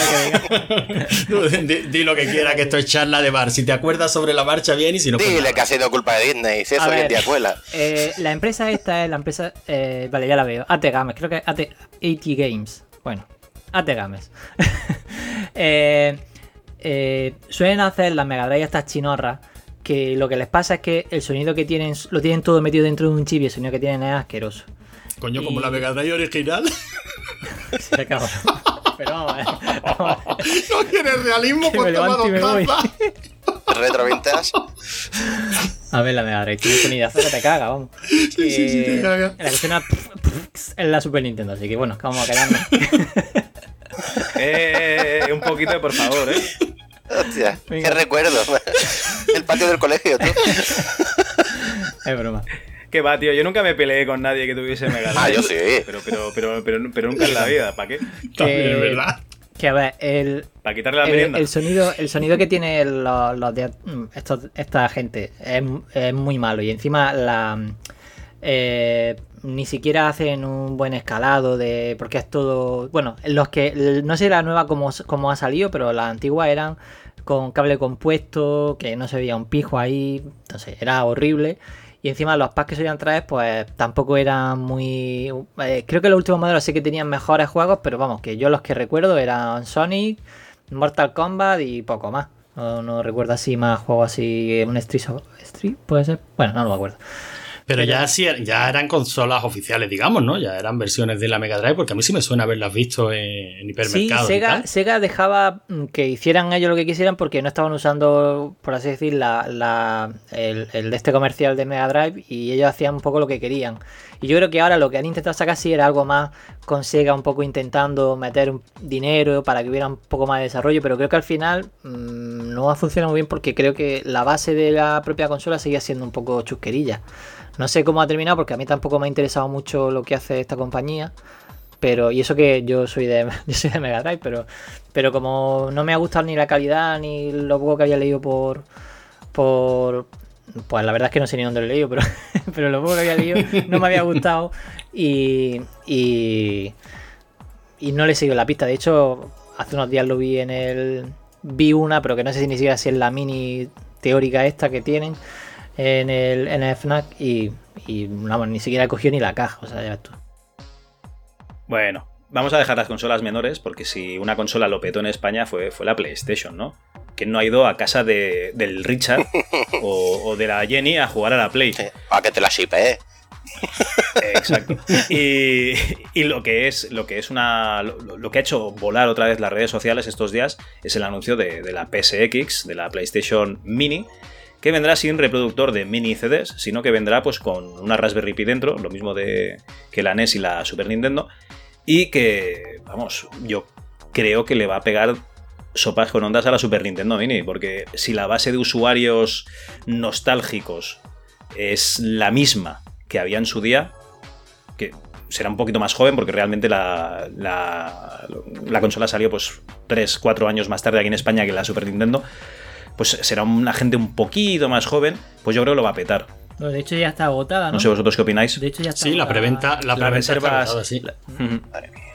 lo que diga. Di lo que quiera, que esto es charla de bar. Si te acuerdas sobre la marcha, bien, y si no... Dile que ha sido culpa de Disney, si eso hoy en día cuela. La empresa esta es la empresa... vale, ya la veo. AT Games, creo que es AT Games. Bueno, AT Games. Suelen hacer las Mega Drive estas chinorras, que lo que les pasa es que el sonido que tienen, lo tienen todo metido dentro de un chip y el sonido que tienen es asqueroso. Coño, como la Mega Drive original. Se acabó. Pero vamos a ver. No quieres realismo, pues toma dos tazas. Retro vintage. A ver, la Mega Drive tiene un sonidazo que te caga, vamos. Sí, te caga. La que suena es la Super Nintendo, así que bueno, vamos a quedarnos. Un poquito, por favor, Hostia, qué recuerdo. El patio del colegio, tú. Es broma. Que va, tío, yo nunca me peleé con nadie que tuviese Mega Drive. Yo sí. Pero nunca en la vida, ¿para qué? También es verdad. Que a ver, para quitarle la merienda. El sonido que tiene los de esta gente es muy malo. Y encima ni siquiera hacen un buen escalado porque es todo... Bueno, no sé la nueva cómo ha salido, pero las antiguas eran con cable compuesto, que no se veía un pijo ahí, entonces era horrible. Y encima los packs que solían traer, pues tampoco eran muy... creo que los últimos modelos sí que tenían mejores juegos, pero vamos, que yo los que recuerdo eran Sonic, Mortal Kombat y poco más. No recuerdo así más juegos así, un Street, ¿puede ser? Bueno, no lo acuerdo. Pero ya eran consolas oficiales, digamos, ¿no? Ya eran versiones de la Mega Drive, porque a mí sí me suena haberlas visto en hipermercados. Sí, Sega dejaba que hicieran ellos lo que quisieran porque no estaban usando, por así decir, el de este comercial de Mega Drive, y ellos hacían un poco lo que querían. Y yo creo que ahora lo que han intentado sacar sí era algo más con Sega, un poco intentando meter dinero para que hubiera un poco más de desarrollo, pero creo que al final no ha funcionado muy bien porque creo que la base de la propia consola seguía siendo un poco chusquerilla. No sé cómo ha terminado porque a mí tampoco me ha interesado mucho lo que hace esta compañía, pero y eso que yo soy de Mega Drive, pero como no me ha gustado ni la calidad ni lo poco que había leído por pues la verdad es que no sé ni dónde lo he leído, pero lo poco que había leído no me había gustado y no le he seguido la pista. De hecho, hace unos días lo vi una, pero que no sé ni siquiera si es la mini teórica esta que tienen en el FNAC y vamos, ni siquiera he cogido ni la caja, o sea, ya ves tú. Bueno, vamos a dejar las consolas menores, porque si una consola lo petó en España fue la PlayStation, ¿no? ¿Quién no ha ido a casa del Richard o de la Jenny a jugar a la Play? Sí, para que te la shipee. Exacto. Y lo que ha hecho volar otra vez las redes sociales estos días es el anuncio de la PSX, de la PlayStation Mini, que vendrá sin reproductor de mini CDs, sino que vendrá pues con una Raspberry Pi dentro, lo mismo que la NES y la Super Nintendo, y que, vamos, yo creo que le va a pegar sopas con ondas a la Super Nintendo Mini, porque si la base de usuarios nostálgicos es la misma que había en su día, que será un poquito más joven, porque realmente la consola salió pues 3-4 años más tarde aquí en España que la Super Nintendo, pues será una gente un poquito más joven, pues yo creo que lo va a petar. No, de hecho ya está agotada, ¿no? No sé vosotros qué opináis. De hecho ya está sí, agotada. la preventa reservas, está agotada, sí. Madre mía.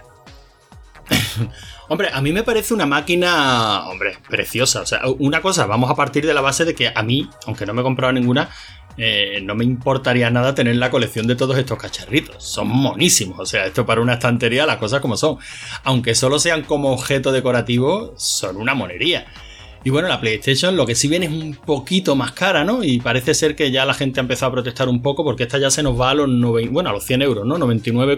Hombre, a mí me parece una máquina, hombre, preciosa. O sea, una cosa, vamos a partir de la base de que a mí, aunque no me he comprado ninguna, no me importaría nada tener la colección de todos estos cacharritos. Son monísimos. O sea, esto para una estantería, las cosas como son. Aunque solo sean como objeto decorativo, son una monería. Y bueno, la PlayStation lo que sí viene es un poquito más cara, ¿no? Y parece ser que ya la gente ha empezado a protestar un poco porque esta ya se nos va a los 100 euros, ¿no?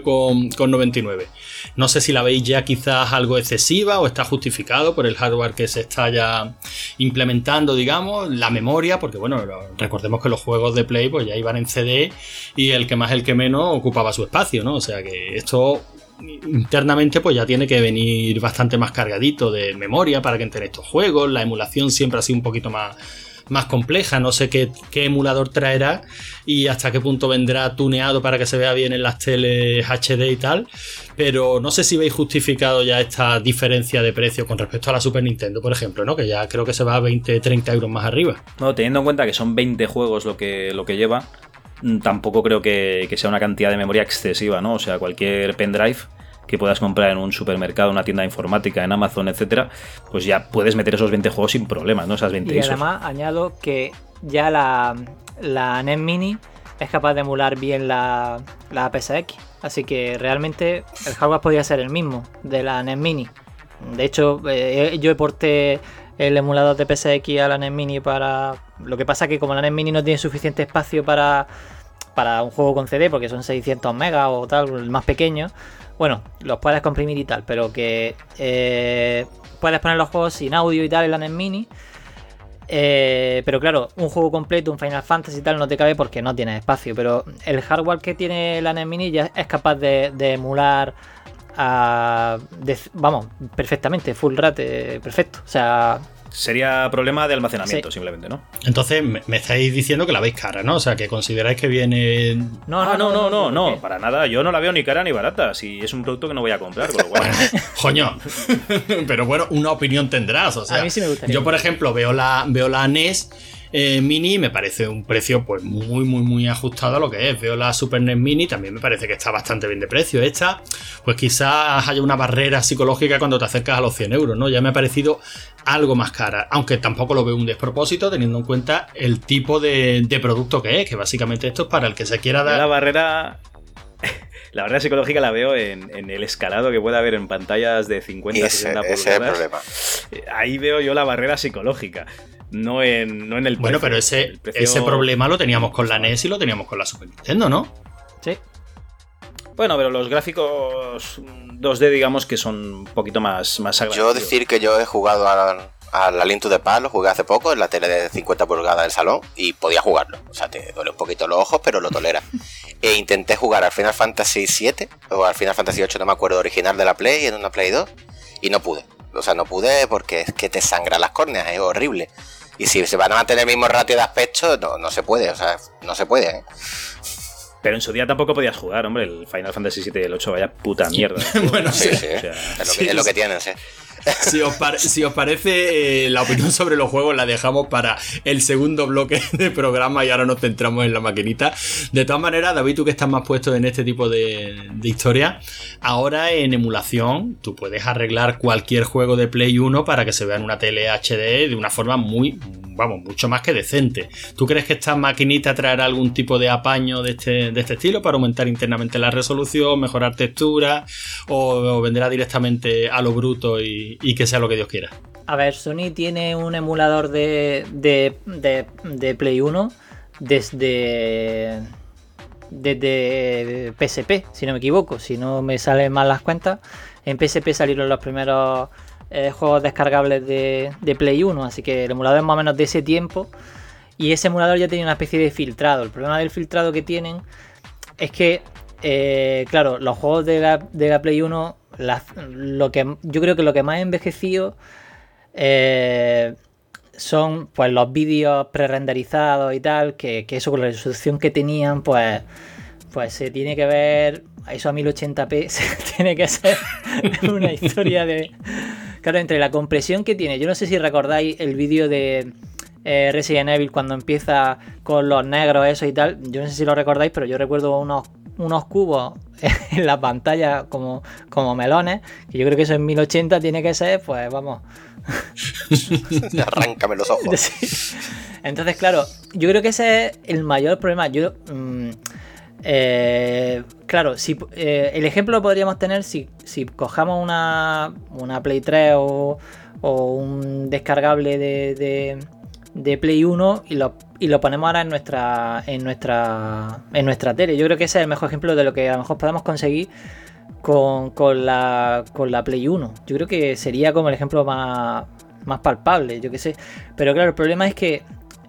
99,99. No sé si la veis ya quizás algo excesiva o está justificado por el hardware que se está ya implementando, digamos, la memoria, porque bueno, recordemos que los juegos de Play pues ya iban en CD y el que más, el que menos ocupaba su espacio, ¿no? O sea que esto internamente pues ya tiene que venir bastante más cargadito de memoria para que entren estos juegos. La emulación siempre ha sido un poquito más compleja, no sé qué emulador traerá y hasta qué punto vendrá tuneado para que se vea bien en las teles HD y tal, pero no sé si veis justificado ya esta diferencia de precio con respecto a la Super Nintendo, por ejemplo, ¿no? Que ya creo que se va a 20-30 euros más arriba. No, teniendo en cuenta que son 20 juegos lo que lleva, tampoco creo que sea una cantidad de memoria excesiva, ¿no? O sea, cualquier pendrive que puedas comprar en un supermercado, una tienda de informática, en Amazon, etcétera, pues ya puedes meter esos 20 juegos sin problemas, ¿no? Esas 20 y ISOs. además añado que ya la NES Mini es capaz de emular bien la PSX, así que realmente el hardware podría ser el mismo de la NES Mini. De hecho, yo porté el emulador de PSX a la NES Mini para... Lo que pasa es que como la NES Mini no tiene suficiente espacio para un juego con CD, porque son 600 megas o tal, el más pequeño, bueno, los puedes comprimir y tal, pero que puedes poner los juegos sin audio y tal en la NES Mini, pero claro, un juego completo, un Final Fantasy y tal, no te cabe porque no tiene espacio, pero el hardware que tiene la NES Mini ya es capaz de emular vamos, perfectamente, full rate, perfecto, o sea... Sería problema de almacenamiento, sí. Simplemente, ¿no? Entonces me estáis diciendo que la veis cara, ¿no? O sea, que consideráis que viene... No, para nada. Yo no la veo ni cara ni barata. Si es un producto que no voy a comprar, con lo cual... Coño, pero bueno, una opinión tendrás. O sea, a mí sí me gustaría. Yo, por ejemplo, veo la NES Mini y me parece un precio pues muy ajustado a lo que es. Veo la Super NES Mini, también me parece que está bastante bien de precio. Esta, pues quizás haya una barrera psicológica cuando te acercas a los 100 euros, ¿no? Ya me ha parecido algo más cara, aunque tampoco lo veo un despropósito teniendo en cuenta el tipo de producto que es, que básicamente esto es para el que se quiera dar... La barrera psicológica la veo en el escalado que puede haber en pantallas de 50-60 pulgadas. Ese es el problema. Ahí veo yo la barrera psicológica. No en el precio. Bueno, pero ese problema lo teníamos con la NES y lo teníamos con la Super Nintendo, ¿no? Sí. Bueno, pero los gráficos 2D, digamos que son un poquito más agradecidos. Yo decir que yo he jugado al Aliento de Paz, lo jugué hace poco en la tele de 50 pulgadas del salón y podía jugarlo. O sea, te duele un poquito los ojos, pero lo tolera. E intenté jugar al Final Fantasy VII o al Final Fantasy VIII, no me acuerdo, original de la Play, en una Play 2, y no pude. O sea, no pude porque es que te sangra las córneas, es horrible. Y si se van a mantener el mismo ratio de aspecto, no se puede, o sea, no se puede, ¿eh? Pero en su día tampoco podías jugar, hombre. El Final Fantasy VII y el 8, vaya puta mierda. Bueno, Sí, sí. sí. O sea, Es lo que tienen, sí. Si os parece, la opinión sobre los juegos la dejamos para el segundo bloque de programa y ahora nos centramos en la maquinita. De todas maneras, David, tú que estás más puesto en este tipo de historia, ahora en emulación tú puedes arreglar cualquier juego de Play 1 para que se vea en una tele HD de una forma mucho más que decente. ¿Tú crees que esta maquinita traerá algún tipo de apaño de este estilo para aumentar internamente la resolución, mejorar textura o vendrá directamente a lo bruto y que sea lo que Dios quiera? A ver, Sony tiene un emulador de Play 1 desde PSP, si no me equivoco, si no me salen mal las cuentas. En PSP salieron los primeros juegos descargables de Play 1, así que el emulador es más o menos de ese tiempo. Y ese emulador ya tenía una especie de filtrado. El problema del filtrado que tienen es que, claro, los juegos de la Play 1, yo creo que lo que más ha envejecido son pues los vídeos pre-renderizados y tal, que eso con la resolución que tenían, pues se tiene que ver, eso a 1080p se tiene que ser una historia de... Claro, entre la compresión que tiene, yo no sé si recordáis el vídeo de Resident Evil cuando empieza con los negros, eso y tal, yo no sé si lo recordáis, pero yo recuerdo unos cubos en la pantalla como melones, que yo creo que eso en 1080 tiene que ser, pues vamos... Arráncame los ojos. Sí. Entonces, claro, yo creo que ese es el mayor problema. Claro, el ejemplo lo podríamos tener si cojamos una Play 3 o un descargable de Play 1 y lo ponemos ahora en nuestra tele. Yo creo que ese es el mejor ejemplo de lo que a lo mejor podemos conseguir con la Play 1. Yo creo que sería como el ejemplo más palpable, yo qué sé. Pero claro, el problema es que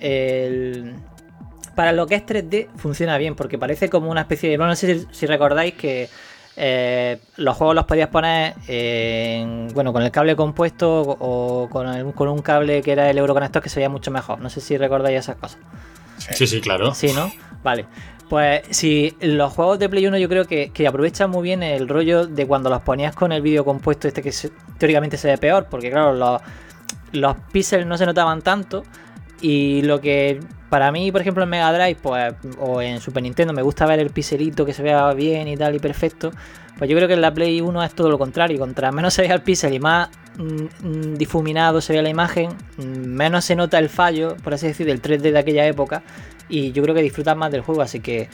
para lo que es 3D funciona bien, porque parece como una especie de... No sé si recordáis que los juegos los podías poner con el cable compuesto o con un cable que era el Euroconector, que se veía mucho mejor. No sé si recordáis esas cosas. Sí, claro. Sí, ¿no? Vale. Pues si los juegos de Play 1 yo creo que aprovechan muy bien el rollo de cuando los ponías con el vídeo compuesto que teóricamente se ve peor, porque claro, los píxeles no se notaban tanto, y lo que para mí, por ejemplo, en Mega Drive pues, o en Super Nintendo me gusta ver el pixelito que se vea bien y tal y perfecto, pues yo creo que en la Play 1 es todo lo contrario. Contra menos se vea el píxel y más difuminado se vea la imagen, menos se nota el fallo, por así decir, del 3D de aquella época, y yo creo que disfrutas más del juego. Así que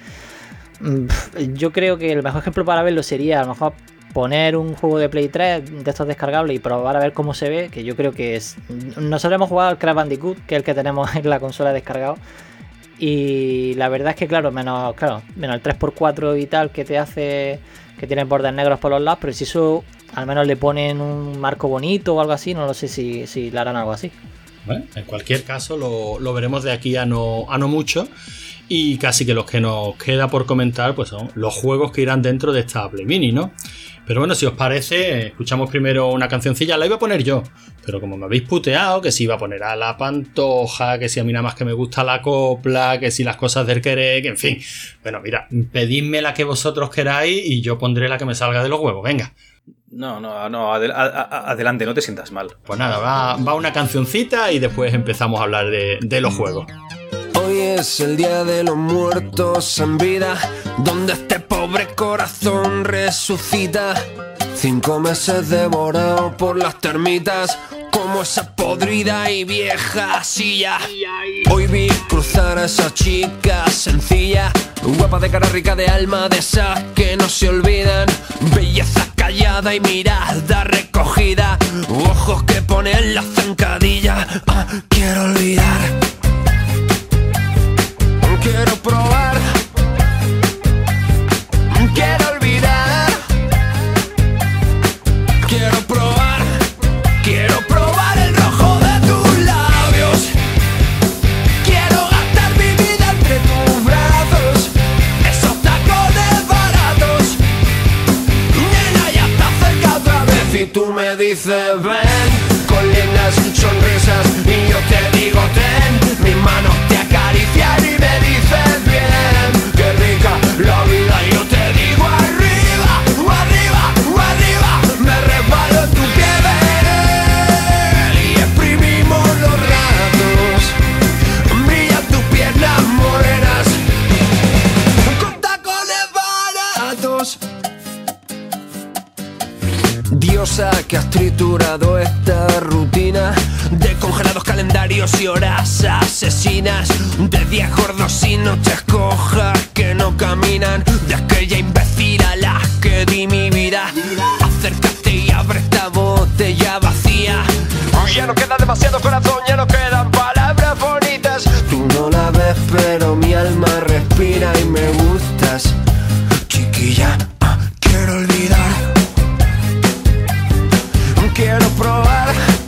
yo creo que el mejor ejemplo para verlo sería a lo mejor poner un juego de Play 3 de estos descargables y probar a ver cómo se ve, que yo creo que es... Nosotros hemos jugado al Crash Bandicoot, que es el que tenemos en la consola descargado, y la verdad es que menos el 3x4 y tal que te hace, que tiene bordes negros por los lados, pero si eso al menos le ponen un marco bonito o algo así, no lo sé si le harán algo así. Bueno, en cualquier caso lo veremos de aquí a no mucho, y casi que los que nos queda por comentar pues son los juegos que irán dentro de esta Play Mini, ¿no? Pero bueno, si os parece, escuchamos primero una cancioncilla. La iba a poner yo, pero como me habéis puteado, que si iba a poner a La Pantoja, que si a mí nada más que me gusta la copla, que si las cosas del querer, que en fin. Bueno, mira, pedidme la que vosotros queráis y yo pondré la que me salga de los huevos, venga. No, adelante, no te sientas mal. Pues nada, va una cancioncita y después empezamos a hablar de los juegos. Hoy es el día de los muertos en vida, donde este pobre corazón resucita. 5 meses devorado por las termitas, como esa podrida y vieja silla. Hoy vi cruzar a esa chica sencilla, guapa de cara, rica de alma, de esas que no se olvidan. Belleza callada y mirada recogida, ojos que ponen la zancadilla. Quiero olvidar, quiero probar, quiero olvidar, quiero probar el rojo de tus labios, quiero gastar mi vida entre tus brazos, esos tacones baratos, nena ya está cerca otra vez y tú me dices ven, con lindas sonrisas y yo te digo ten, mis manos te acarician y me dices bien, qué rica la cosa que has triturado esta rutina de congelados calendarios y horas asesinas, de días gordos y noches cojas que no caminan, de aquella imbécil a la que di mi vida. Acércate y abre esta botella vacía. Ya no queda demasiado corazón, ya no quedan palabras bonitas. Tú no la ves pero mi alma respira y me gustas. Chiquilla, quiero olvidar, quiero probar,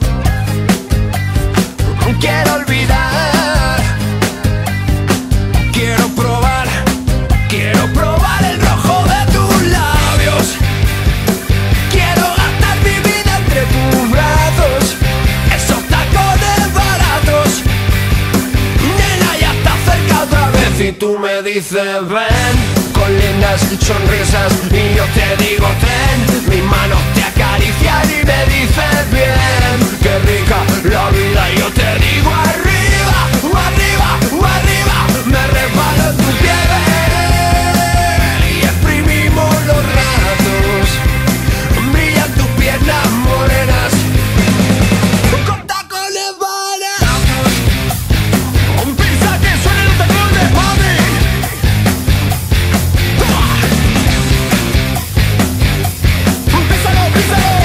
quiero olvidar, quiero probar el rojo de tus labios. Quiero gastar mi vida entre tus brazos, esos tacones baratos. Nena, ya está cerca otra vez y tú me dices ven, con lindas sonrisas y yo te digo ten. Mis manos te acarician y me dices bien, qué rica la vida y yo te digo arriba, arriba, arriba. Me resbalo en tu piel y exprimimos los ratos. Brillan tus piernas morenas con tacones baratos. Un pizza que suene los tacones, mami. ¡Písalo, písalo!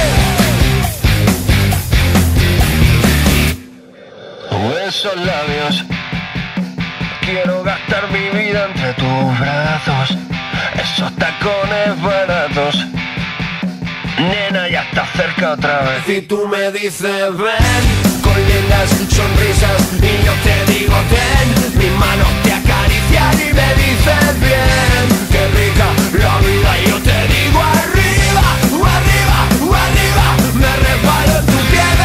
Esos labios, quiero gastar mi vida entre tus brazos. Esos tacones baratos. Nena, ya está cerca otra vez y tú me dices ven, con lindas sonrisas y yo te digo ten. Mis manos te acarician y me dices bien, qué rica la vida y yo te digo arriba, arriba, arriba. Me resbalo en tu piel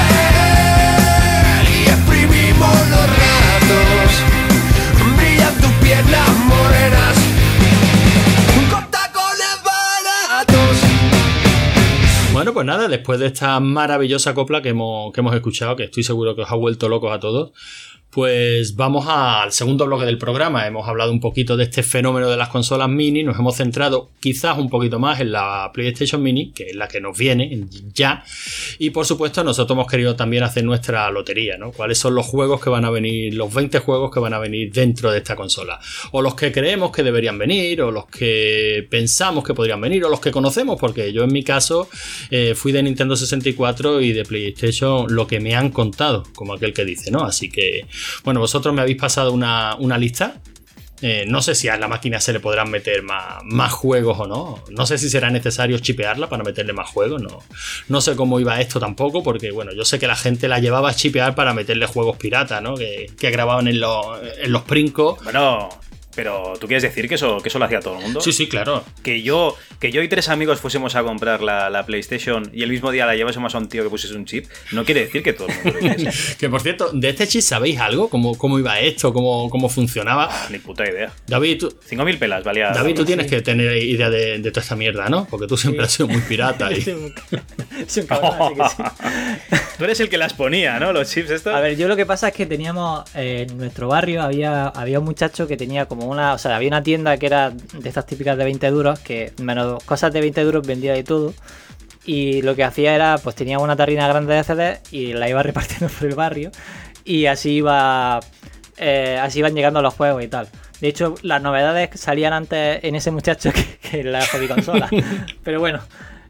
y exprimimos los ratos. Brillan tus piernas morenas con tacones baratos. Bueno, pues nada, después de esta maravillosa copla que hemos escuchado, que estoy seguro que os ha vuelto locos a todos, pues vamos al segundo bloque del programa. Hemos hablado un poquito de este fenómeno de las consolas mini, nos hemos centrado quizás un poquito más en la PlayStation Mini, que es la que nos viene ya, y por supuesto nosotros hemos querido también hacer nuestra lotería, ¿no? ¿Cuáles son los juegos que van a venir, los 20 juegos que van a venir dentro de esta consola? O los que creemos que deberían venir, o los que pensamos que podrían venir, o los que conocemos, porque yo en mi caso fui de Nintendo 64 y de PlayStation lo que me han contado, como aquel que dice, ¿no? Así que bueno, vosotros me habéis pasado una lista. No sé si a la máquina se le podrán meter más juegos o no. No sé si será necesario chipearla para meterle más juegos. No sé cómo iba esto tampoco, porque bueno, yo sé que la gente la llevaba a chipear para meterle juegos pirata, ¿no? Que grababan en los princos. Bueno, pero ¿tú quieres decir que eso lo hacía todo el mundo? Sí, sí, claro. Que yo y 3 amigos fuésemos a comprar la PlayStation y el mismo día la llevásemos a un tío que pusiese un chip, no quiere decir que todo el mundo lo hiciese. Que por cierto, ¿de este chip sabéis algo? ¿Cómo iba esto? ¿Cómo funcionaba? Ni puta idea. David, tú... 5.000 pelas valía. David, tú tienes que tener idea de toda esta mierda, ¿no? Porque tú siempre has sido muy pirata. Soy un cabrón, así que sí. Tú eres el que las ponía, ¿no? Los chips estos. A ver, yo lo que pasa es que teníamos en nuestro barrio había un muchacho que tenía como había una tienda que era de estas típicas de 20 duros, que menos cosas de 20 euros vendía de todo, y lo que hacía era, pues tenía una tarrina grande de CD y la iba repartiendo por el barrio y así iban llegando los juegos y tal. De hecho, las novedades salían antes en ese muchacho que en la hobby consola. Pero bueno,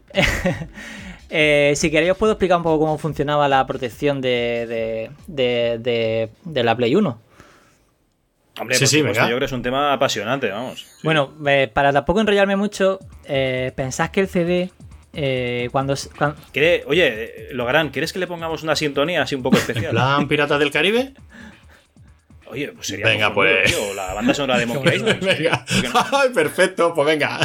si queréis os puedo explicar un poco cómo funcionaba la protección de la Play 1. Hombre, sí, venga. Yo creo que es un tema apasionante, vamos. Sí. Bueno, para tampoco enrollarme mucho, pensad que el CD, cuando... Oye, Logarán, ¿quieres que le pongamos una sintonía así un poco especial? ¿En plan Piratas del Caribe? Oye, pues sería... Venga, pues... Tío, la banda sonora de Monkey Island. Venga. No? Ay, perfecto, pues venga.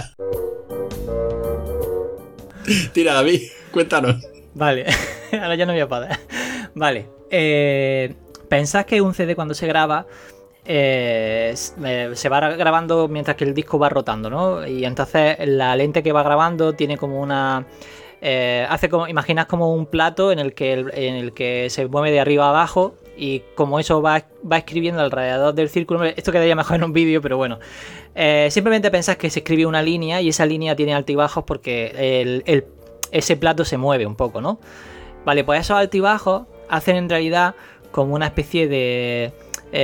Tira, David, cuéntanos. Vale, ahora ya no voy a poder. Vale, pensad que un CD cuando se graba... se va grabando mientras que el disco va rotando, ¿no? Y entonces la lente que va grabando tiene como una... imaginas como un plato en el que se mueve de arriba a abajo, y como eso va escribiendo alrededor del círculo. Esto quedaría mejor en un vídeo, pero bueno. Simplemente pensás que se escribe una línea y esa línea tiene altibajos porque ese plato se mueve un poco, ¿no? Vale, pues esos altibajos hacen en realidad como una especie de...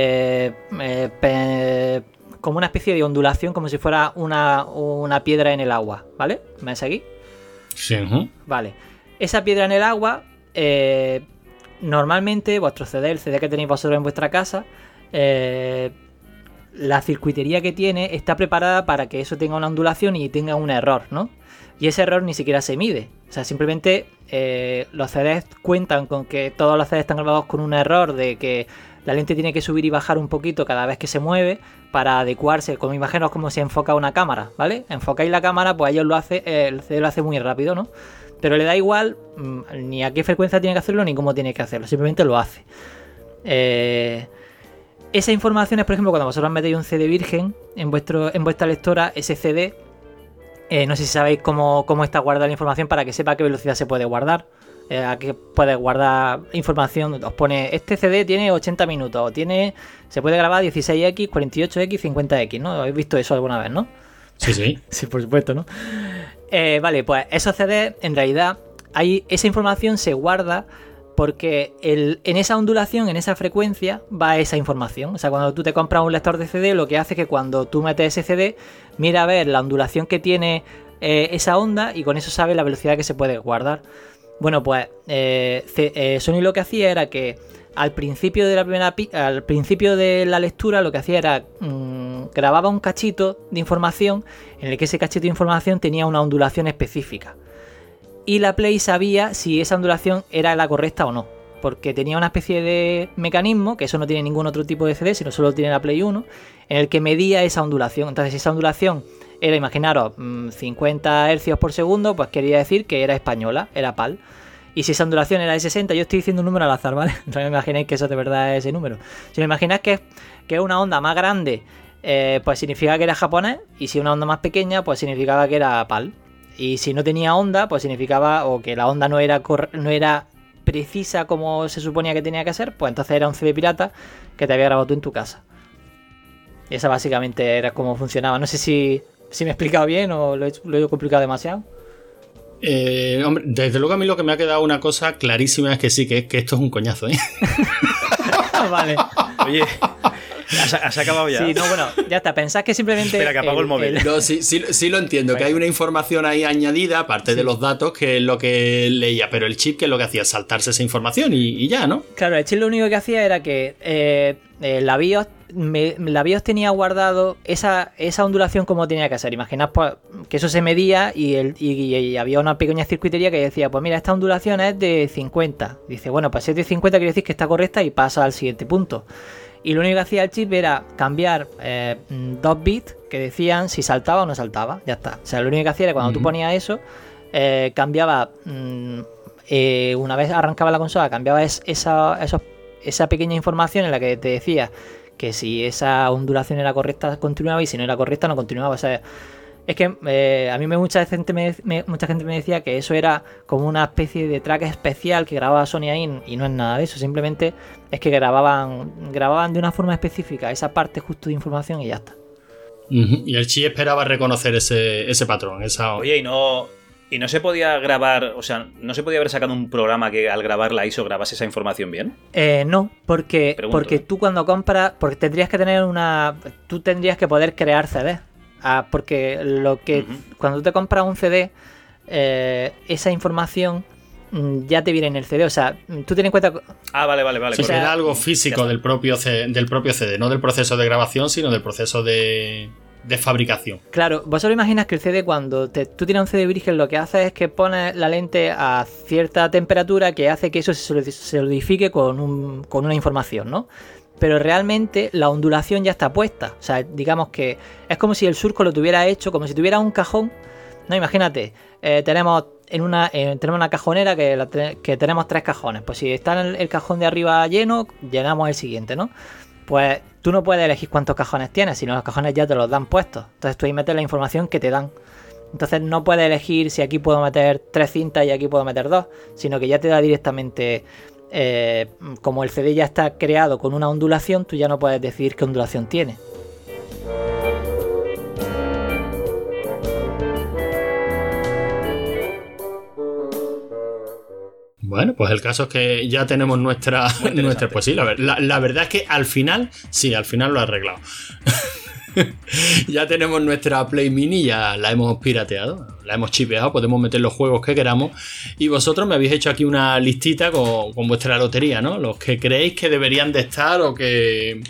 como una especie de ondulación, como si fuera una piedra en el agua, ¿vale? ¿Me seguís? Sí. Vale. Esa piedra en el agua, normalmente vuestro CD, el CD que tenéis vosotros en vuestra casa, la circuitería que tiene está preparada para que eso tenga una ondulación y tenga un error, ¿no? Y ese error ni siquiera se mide. O sea, simplemente los CDs cuentan con que todos los CDs están grabados con un error de que la lente tiene que subir y bajar un poquito cada vez que se mueve para adecuarse. Como imaginaos como si enfoca una cámara, ¿vale? Enfocáis la cámara, pues ellos el CD lo hace muy rápido, ¿no? Pero le da igual ni a qué frecuencia tiene que hacerlo ni cómo tiene que hacerlo, simplemente lo hace. Esa información es, por ejemplo, cuando vosotros metéis un CD virgen en vuestra lectora, ese CD, no sé si sabéis cómo está guardada la información para que sepa a qué velocidad se puede guardar. A qué puedes guardar información. Os pone, este CD tiene 80 minutos, se puede grabar 16x, 48x, 50x, ¿no? ¿Habéis visto eso alguna vez, no? Sí, sí. Sí, por supuesto, ¿no? Vale, pues esos CDs, en realidad, esa información se guarda porque en esa ondulación, en esa frecuencia, va esa información. O sea, cuando tú te compras un lector de CD, lo que hace es que cuando tú metes ese CD, mira a ver la ondulación que tiene esa onda y con eso sabe la velocidad que se puede guardar. Bueno, pues Sony lo que hacía era que al principio de la lectura lo que hacía era grababa un cachito de información en el que ese cachito de información tenía una ondulación específica. Y la Play sabía si esa ondulación era la correcta o no, porque tenía una especie de mecanismo, que eso no tiene ningún otro tipo de CD, sino solo tiene la Play 1, en el que medía esa ondulación. Entonces, si esa ondulación era, imaginaros, 50 Hz por segundo, pues quería decir que era española, era PAL. Y si esa ondulación era de 60, yo estoy diciendo un número al azar, ¿vale? No me imaginéis que eso de verdad es ese número. Si me imagináis que es una onda más grande, pues significa que era japonés, y si una onda más pequeña, pues significaba que era PAL. Y si no tenía onda, pues significaba o que la onda no era precisa como se suponía que tenía que ser, pues entonces era un CD pirata que te había grabado tú en tu casa. Y esa básicamente era cómo funcionaba. No sé si me he explicado bien o lo he complicado demasiado. Hombre, desde luego a mí lo que me ha quedado una cosa clarísima es que sí, que esto es un coñazo, ¿eh? Vale. Oye, ¿has acabado ya? Sí, no, bueno, ya está. Pensás que simplemente... Espera, que apago el móvil. No, sí lo entiendo, que hay una información ahí añadida, aparte de los datos, que es lo que leía, pero el chip que es lo que hacía, saltarse esa información y ya, ¿no? Claro, el chip lo único que hacía era que la BIOS tenía guardado esa ondulación como tenía que ser. Imaginad pues, que eso se medía y había una pequeña circuitería que decía, pues mira, esta ondulación es de 50. Dice, bueno, pues si es de 50 quiere decir que está correcta y pasa al siguiente punto. Y lo único que hacía el chip era cambiar 2 bits que decían si saltaba o no saltaba. Ya está. O sea, lo único que hacía era cuando tú ponías eso, cambiaba, una vez arrancaba la consola, cambiaba esa pequeña información en la que te decía que si esa ondulación era correcta continuaba y si no era correcta no continuaba. O sea, es que a mí mucha gente me decía que eso era como una especie de track especial que grababa Sony ahí y no es nada de eso. Simplemente es que grababan de una forma específica esa parte justo de información y ya está. Y el chip esperaba reconocer ese patrón. Oye, y no se podía grabar, o sea, no se podía haber sacado un programa que al grabar la ISO grabase esa información bien. No, porque tú cuando compras, porque tú tendrías que poder crear CDs. Porque cuando tú te compras un CD, esa información ya te viene en el CD. O sea, tú ten en cuenta. Vale. Sí, o sea, era algo físico del propio CD, no del proceso de grabación, sino del proceso de fabricación. Claro, vosotros imaginas que el CD, cuando tú tienes un CD virgen, lo que hace es que pones la lente a cierta temperatura que hace que eso se solidifique con una información, ¿no? Pero realmente la ondulación ya está puesta. O sea, digamos que es como si el surco lo tuviera hecho, como si tuviera un cajón. No, imagínate, tenemos una cajonera que tenemos 3 cajones. Pues si está el cajón de arriba lleno, llenamos el siguiente, ¿no? Pues tú no puedes elegir cuántos cajones tienes, sino los cajones ya te los dan puestos. Entonces tú ahí metes la información que te dan. Entonces no puedes elegir si aquí puedo meter 3 cintas y aquí puedo meter 2, sino que ya te da directamente... como el CD ya está creado con una ondulación, tú ya no puedes decidir qué ondulación tiene. Bueno, pues el caso es que ya tenemos nuestra pues sí, la verdad es que al final lo he arreglado. Ya tenemos nuestra Play Mini, ya la hemos pirateado, la hemos chipeado, podemos meter los juegos que queramos. Y vosotros me habéis hecho aquí una listita con vuestra lotería, ¿no? Los que creéis que deberían de estar o que...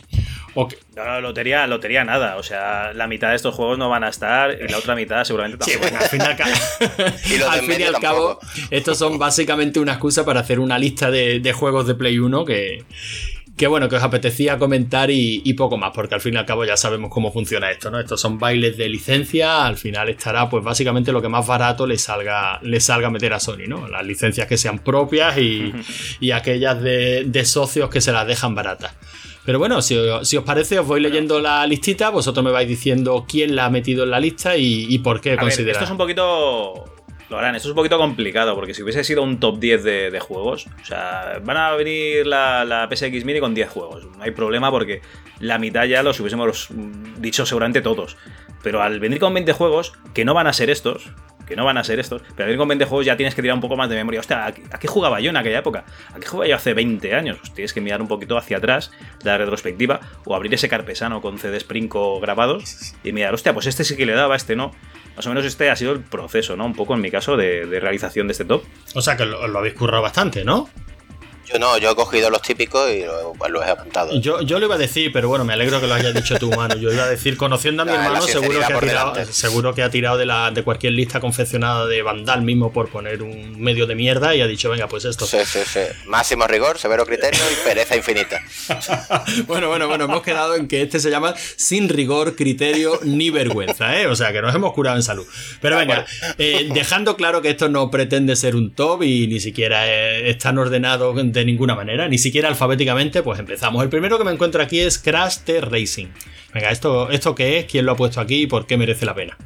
No, lotería nada. O sea, la mitad de estos juegos no van a estar y la otra mitad seguramente tampoco. Sí, bueno, al fin y al cabo, estos son básicamente una excusa para hacer una lista de juegos de Play 1 que bueno, que os apetecía comentar y poco más, porque al fin y al cabo ya sabemos cómo funciona esto, ¿no? Estos son bailes de licencia, al final estará pues básicamente lo que más barato le salga meter a Sony, ¿no? Las licencias que sean propias y aquellas de socios que se las dejan baratas. Pero bueno, si os parece, os voy leyendo la listita, vosotros me vais diciendo quién la ha metido en la lista y por qué consideráis. Esto es un poquito... Lo harán, esto es un poquito complicado, porque si hubiese sido un top 10 de juegos, o sea, van a venir la PSX Mini con 10 juegos, no hay problema porque la mitad ya los hubiésemos dicho seguramente todos, pero al venir con 20 juegos, que no van a ser estos, pero al venir con 20 juegos ya tienes que tirar un poco más de memoria. Hostia, ¿a qué jugaba yo en aquella época? ¿A qué jugaba yo hace 20 años? Pues tienes que mirar un poquito hacia atrás de la retrospectiva o abrir ese carpesano con CDs Princo grabados y mirar, hostia, pues este sí que le daba, este no. Más o menos este ha sido el proceso, ¿no? Un poco en mi caso de realización de este top. O sea que lo habéis currado bastante, ¿no? Yo he cogido los típicos y los he apuntado. Yo lo iba a decir, pero bueno, me alegro que lo hayas dicho tú, mano. Yo iba a decir, conociendo a mi hermano, seguro que ha tirado de cualquier lista confeccionada de Vandal mismo por poner un medio de mierda y ha dicho, venga, pues esto. Sí. Máximo rigor, severo criterio y pereza infinita. Bueno, hemos quedado en que este se llama sin rigor, criterio ni vergüenza, ¿eh? O sea, que nos hemos curado en salud. Pero venga, dejando claro que esto no pretende ser un top y ni siquiera están ordenados de ninguna manera, ni siquiera alfabéticamente, pues empezamos. El primero que me encuentro aquí es Crash Team Racing. Venga, ¿esto qué es? ¿Quién lo ha puesto aquí y por qué merece la pena?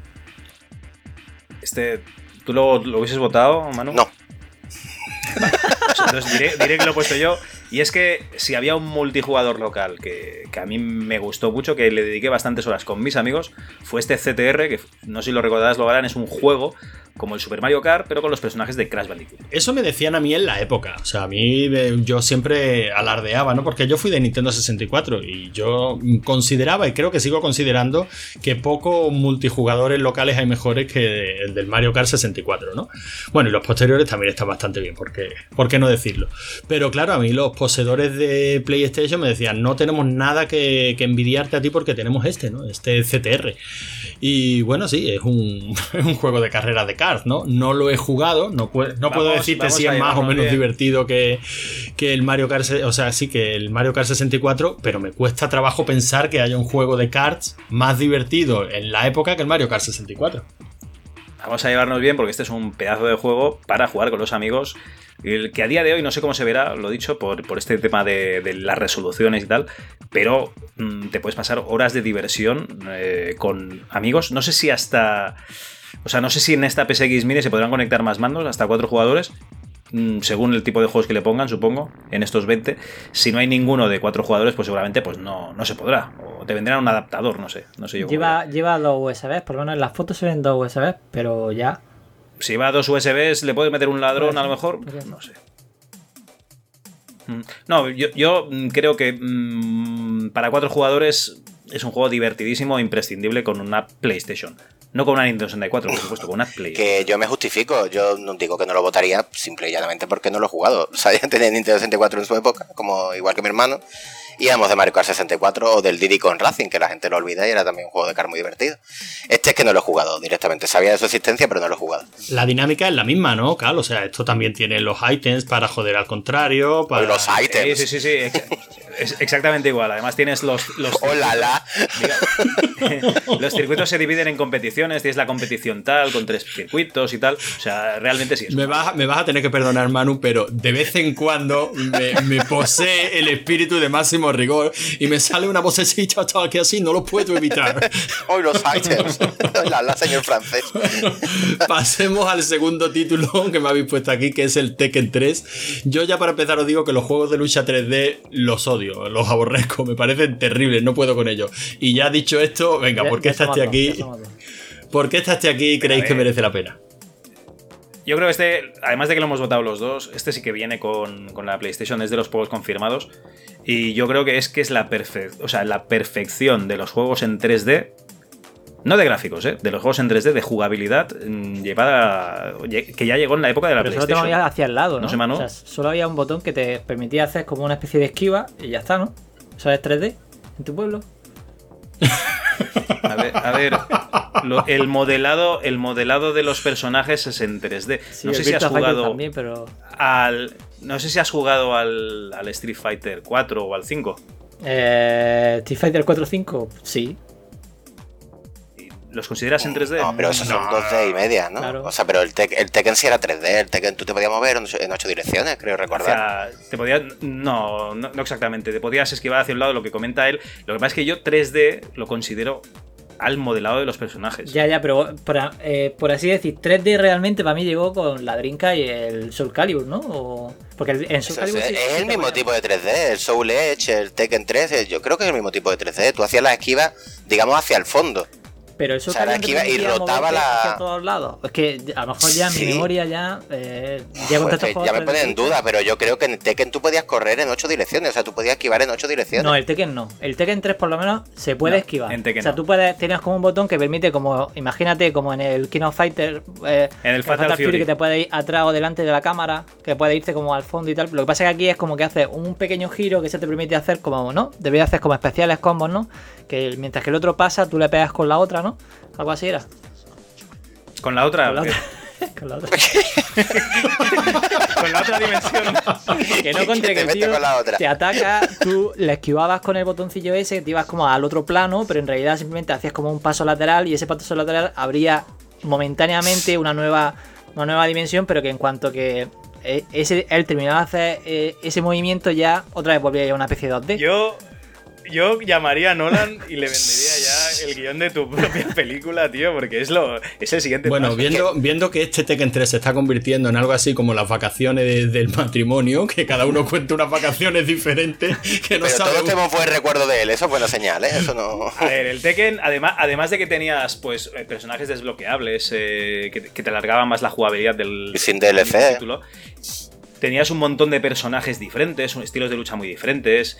¿Tú lo hubieses votado, Manu? No. Entonces diré que lo he puesto yo. Y es que si había un multijugador local que a mí me gustó mucho, que le dediqué bastantes horas con mis amigos, fue este CTR, que no sé si lo recordarás, Logarán, es un juego como el Super Mario Kart, pero con los personajes de Crash Bandicoot. Eso me decían a mí en la época. O sea, a mí yo siempre alardeaba, ¿no? Porque yo fui de Nintendo 64 y yo consideraba, y creo que sigo considerando, que pocos multijugadores locales hay mejores que el del Mario Kart 64, ¿no? Bueno, y los posteriores también están bastante bien, ¿por qué no decirlo? Pero claro, a mí los poseedores de PlayStation me decían, no tenemos nada que envidiarte a ti porque tenemos ¿no? Este CTR. Y bueno, sí, es un juego de carreras de kart, ¿no? No lo he jugado, no puedo decirte si es más o menos divertido que el Mario Kart, o sea, sí que el Mario Kart 64, pero me cuesta trabajo pensar que haya un juego de karts más divertido en la época que el Mario Kart 64. Vamos a llevarnos bien porque este es un pedazo de juego para jugar con los amigos, el que a día de hoy no sé cómo se verá, lo dicho, por este tema de las resoluciones y tal, pero te puedes pasar horas de diversión con amigos. No sé si no sé si en esta PSX Mini se podrán conectar más mandos, hasta 4 jugadores, según el tipo de juegos que le pongan, supongo, en estos 20. Si no hay ninguno de 4 jugadores, pues seguramente pues no se podrá. O te vendrán un adaptador, no sé yo. Lleva 2 USBs, por lo menos en las fotos se ven 2 USBs, pero ya... Si va a 2 USBs, ¿le puedes meter un ladrón a lo mejor? No sé. No, yo creo que para 4 jugadores es un juego divertidísimo e imprescindible con una PlayStation. No con una Nintendo 64, por supuesto, con una PlayStation. Que yo me justifico, yo no digo que no lo votaría, simple y llanamente porque no lo he jugado. O sea, ya tenía Nintendo 64 en su época, como igual que mi hermano. Y éramos de Mario Kart 64 o del Diddy Kong Racing, que la gente lo olvida y era también un juego de kart muy divertido. Este es que no lo he jugado directamente, sabía de su existencia, pero no lo he jugado. La dinámica es la misma, ¿no, Cal? O sea, esto también tiene los ítems para joder al contrario. Para... Los ítems. Sí. Es exactamente igual. Además tienes los los circuitos se dividen en competiciones. Tienes la competición tal, con 3 circuitos y tal. O sea, realmente sí. Me vas a tener que perdonar, Manu, pero de vez en cuando me posee el espíritu de máximo rigor y me sale una vocecita que así no lo puedo evitar. Hoy los ítems. La señor francés. Pasemos al segundo título que me habéis puesto aquí, que es el Tekken 3. Yo ya para empezar os digo que los juegos de lucha 3D los odio, los aborrezco, me parecen terribles, no puedo con ellos. Y ya dicho esto, venga, ¿por qué estás aquí? ¿Por qué estás aquí y creéis que merece la pena? Yo creo que este, además de que lo hemos votado los dos, este sí que viene con la PlayStation, es de los juegos confirmados. Y yo creo que es la perfección de los juegos en 3D. No de gráficos, de los juegos en 3D, de jugabilidad llevada. Que ya llegó en la época de la Pero PlayStation. solo te movías hacia el lado, ¿no? ¿No sé, Manu? O sea, solo había un botón que te permitía hacer como una especie de esquiva y ya está, ¿no? Eso es 3D en tu pueblo. A ver, el modelado de los personajes es en 3D. Sí, No sé el si has Virtua Fighter jugado también, pero... No sé si has jugado al Street Fighter 4 o al 5. Street Fighter 4 o 5, sí. ¿Los consideras en 3D? No, pero esos son 2D y media, ¿no? Claro. O sea, pero el Tekken sí era 3D. El Tekken tú te podías mover en 8 direcciones, creo O recordar. sea, te podías. No exactamente. Te podías esquivar hacia un lado, lo que comenta él. Lo que pasa es que yo 3D lo considero al modelado de los personajes. Ya, pero por así decir, 3D realmente para mí llegó con la Dreamcast y el Soul Calibur, ¿no? Porque en Soul Calibur sí, Es el mismo tipo de 3D, el Soul Edge, el Tekken 3, yo creo que es el mismo tipo de 3D. Tú hacías las esquivas, digamos, hacia el fondo. Pero eso O sea, la esquiva y rotaba hacia todos lados. Es que a lo mejor ya en mi memoria ya con Pues estos juegos ya me pone en duda, pero yo creo que en Tekken tú podías correr en 8 direcciones, o sea, tú podías esquivar en 8 direcciones. No, el Tekken no. El Tekken 3 por lo menos se puede esquivar. en Tekken o sea, no. tú tienes como un botón que permite, como imagínate, como en el King of Fighter, En el Fatal Fury. que te puede ir atrás o delante de la cámara, que puede irte como al fondo y tal. Lo que pasa es que aquí es como que hace un pequeño giro que se te permite hacer como, ¿no? Debería hacer como especiales combos, ¿no? Que mientras que el otro pasa, tú le pegas con la otra, ¿no? Algo así era. Con la otra. Con la otra. Con la otra. Con la otra dimensión. Que no contra que te el meto tío con la otra. te ataca, tú le esquivabas con el botoncillo ese, te ibas como al otro plano, pero en realidad simplemente hacías como un paso lateral y ese paso lateral abría momentáneamente una nueva dimensión, pero que en cuanto que él terminaba de hacer ese movimiento ya otra vez volvía ya una especie de 2D. Yo llamaría a Nolan y le vendería ya el guión de tu propia película, tío, porque es el siguiente Bueno, paso. viendo que este Tekken 3 se está convirtiendo en algo así como las vacaciones del matrimonio, que cada uno cuenta unas vacaciones diferentes, que no Pero sabe. todos tenemos buen recuerdo de él, eso es buena señal, ¿eh? Eso no... A ver, el Tekken, además de que tenías pues personajes desbloqueables que te alargaban más la jugabilidad del Y sin DLC. título, tenías un montón de personajes diferentes, estilos de lucha muy diferentes.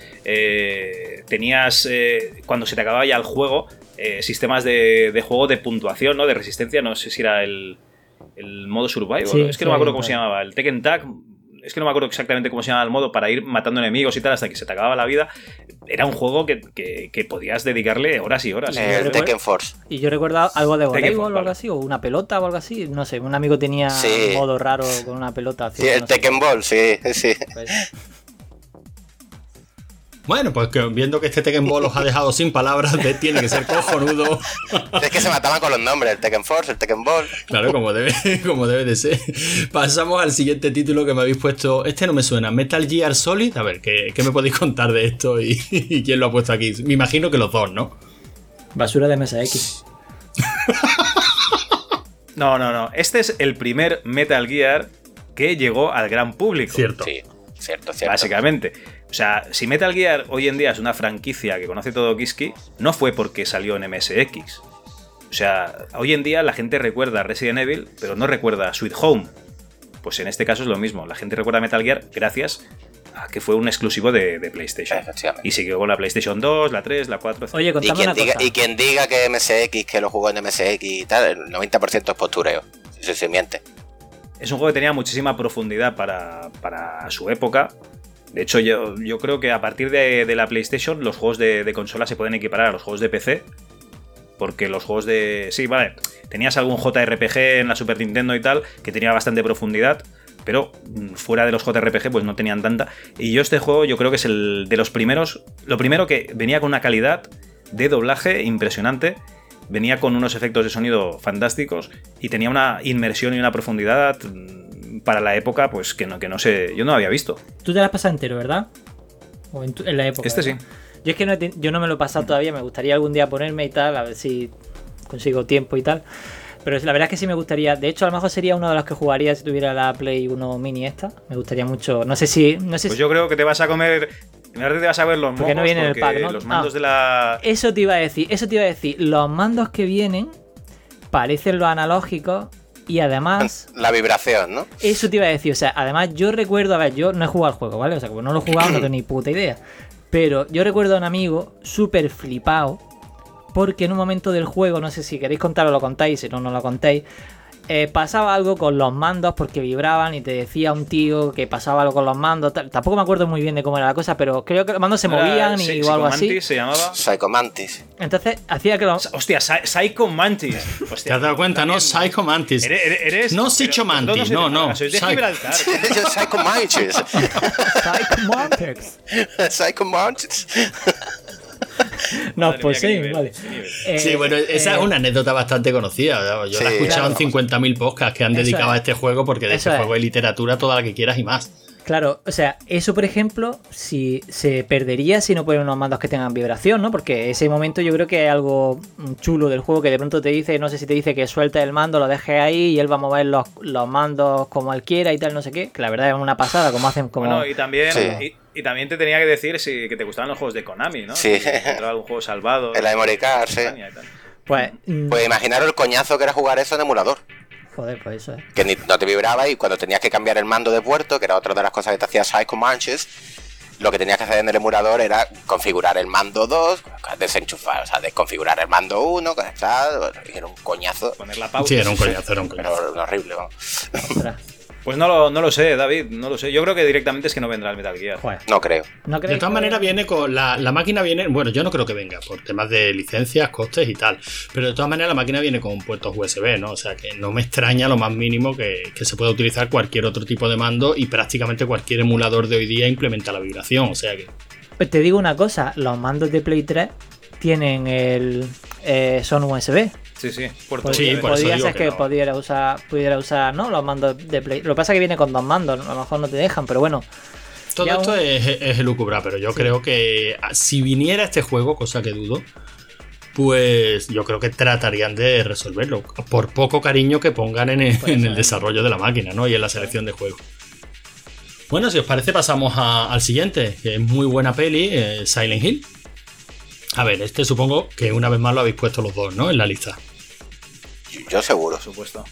Tenías, cuando se te acababa ya el juego, sistemas de juego de puntuación, ¿no? De resistencia. No sé si era el modo Survival. Sí, es que no me acuerdo cómo se llamaba. El Tekken Tag. Es que no me acuerdo exactamente cómo se llamaba el modo para ir matando enemigos y tal hasta que se te acababa la vida. Era un juego que podías dedicarle horas y horas. El Tekken Force. Y yo recuerdo algo de Tekken, voleibol o vale. algo así, o una pelota o algo así. No sé, un amigo tenía Sí. un modo raro con una pelota. Sí, el Tekken Ball, sí. Pues, Bueno, pues viendo que este Tekken Ball os ha dejado sin palabras, tiene que ser cojonudo. Es que se mataban con los nombres, el Tekken Force, el Tekken Ball. Claro, como debe de ser. Pasamos al siguiente título que me habéis puesto. Este no me suena. Metal Gear Solid. A ver, ¿qué me podéis contar de esto y quién lo ha puesto aquí? Me imagino que los dos, ¿no? basura de MSX. No. Este es el primer Metal Gear que llegó al gran público. Cierto. Sí, cierto. Básicamente. O sea, si Metal Gear hoy en día es una franquicia que conoce todo Kiski, no fue porque salió en MSX. O sea, hoy en día la gente recuerda Resident Evil, pero no recuerda Sweet Home. Pues en este caso es lo mismo. La gente recuerda Metal Gear gracias a que fue un exclusivo de PlayStation. Efectivamente. Y siguió con la PlayStation 2, la 3, la 4, etc. Oye, contame una cosa. Y quien diga que MSX, que lo jugó en MSX y tal, el 90% es postureo. Si se miente. Es un juego que tenía muchísima profundidad para su época. De hecho, yo creo que a partir de la PlayStation los juegos de consola se pueden equiparar a los juegos de PC. Porque los juegos de... Sí, vale, tenías algún JRPG en la Super Nintendo y tal, que tenía bastante profundidad, pero fuera de los JRPG pues no tenían tanta. Y este juego yo creo que es el de los primeros... Lo primero que venía con una calidad de doblaje impresionante, venía con unos efectos de sonido fantásticos y tenía una inmersión y una profundidad para la época pues que no sé, yo no había visto. Tú te la has pasado entero, ¿verdad? O en la época. Este ¿verdad? sí. Yo es que yo no me lo he pasado todavía, me gustaría algún día ponerme y tal, a ver si consigo tiempo y tal. Pero la verdad es que sí me gustaría, de hecho a lo mejor sería uno de los que jugaría si tuviera la Play 1 Mini esta. Me gustaría mucho, no sé si... Pues yo creo que te vas a comer... Primero te vas a ver los Porque mocos, no viene en el porque pack, ¿no? los mandos de la... Eso te iba a decir, los mandos que vienen parecen los analógicos Y además... La vibración, ¿no? Eso te iba a decir, o sea, además yo recuerdo, a ver, yo no he jugado al juego, ¿vale? O sea, como no lo he jugado, no tengo ni puta idea. Pero yo recuerdo a un amigo súper flipado, porque en un momento del juego, no sé si queréis contarlo, lo contáis, si no, no lo contáis, pasaba algo con los mandos porque vibraban y te decía un tío que pasaba algo con los mandos. Tampoco me acuerdo muy bien de cómo era la cosa, pero creo que los mandos se movían y o algo así. Se llamaba Psycho Mantis. Entonces hacía que los... Hostia, Psycho Mantis. Hostia, ¿te has dado cuenta? No, Psycho Mantis. Eres No Psycho Mantis, no. Soy de Gibraltar. Psycho Mantis. Psycho Mantis. Psycho Mantis. No, pues sí, vale. Sí, bueno, esa es una anécdota bastante conocida. Yo la he escuchado en 50.000 podcasts que han dedicado a este juego, porque de este juego hay literatura toda la que quieras y más. Claro, o sea, eso por ejemplo, si se perdería si no ponen unos mandos que tengan vibración, ¿no? Porque ese momento yo creo que es algo chulo del juego, que de pronto te dice, no sé si te dice que suelte el mando, lo dejes ahí y él va a mover los mandos como él quiera y tal, no sé qué, que la verdad es una pasada, como hacen como... Bueno, y también... Sí. Y también te tenía que decir que te gustaban los juegos de Konami, ¿no? Sí. Si encontraba algún juego salvado. El Memory Card, sí. Pues Imaginaros el coñazo que era jugar eso en emulador. joder, pues eso es. Que no te vibraba, y cuando tenías que cambiar el mando de puerto, que era otra de las cosas que te hacía Psycho Mantis, lo que tenías que hacer en el emulador era configurar el mando 2, desenchufar, o sea, desconfigurar el mando 1, era un coñazo. Poner la pausa. Sí, era un coñazo. Pero horrible, vamos. Ostras. Pues no lo sé, David, no lo sé. Yo creo que directamente es que no vendrá el Metal Gear. Joder. No creo. ¿No De creéis todas que- maneras viene con la máquina viene, bueno, yo no creo que venga por temas de licencias, costes y tal, pero de todas maneras la máquina viene con puertos USB, ¿no? O sea que no me extraña lo más mínimo que se pueda utilizar cualquier otro tipo de mando, y prácticamente cualquier emulador de hoy día implementa la vibración, o sea que... Pues te digo una cosa, los mandos de Play 3 tienen son USB. Sí, puerto Pues Sí, USB. por eso podría digo ser que que no. pudiera usar, ¿no? Los mandos de Play. Lo que pasa es que viene con dos mandos, a lo mejor no te dejan, pero bueno. Todo Ya esto es elucubrar, pero yo creo que si viniera este juego, cosa que dudo, pues yo creo que tratarían de resolverlo, por poco cariño que pongan en el desarrollo de la máquina, ¿no? Y en la selección de juegos. Bueno, si os parece pasamos al siguiente, que es muy buena peli, Silent Hill. A ver, este supongo que una vez más lo habéis puesto los dos, ¿no? En la lista. Yo seguro. Por supuesto.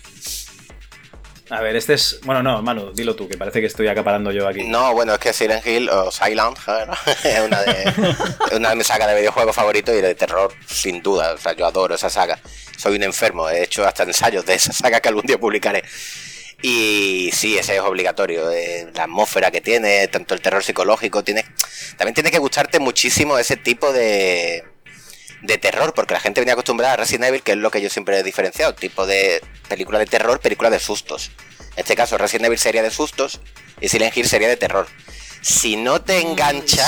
A ver, este es... Bueno, no, Manu, dilo tú, que parece que estoy acaparando yo aquí. No, bueno, es que Silent Hill o Silent joder, es una de mis sagas de videojuegos favoritos y de terror, sin duda. O sea, yo adoro esa saga. Soy un enfermo, he hecho hasta ensayos de esa saga que algún día publicaré. Y sí, ese es obligatorio. La atmósfera que tiene, tanto el terror psicológico, también tiene que gustarte muchísimo ese tipo de terror, porque la gente venía acostumbrada a Resident Evil, que es lo que yo siempre he diferenciado, tipo de película de terror, película de sustos. En este caso Resident Evil sería de sustos y Silent Hill sería de terror. Si no te engancha...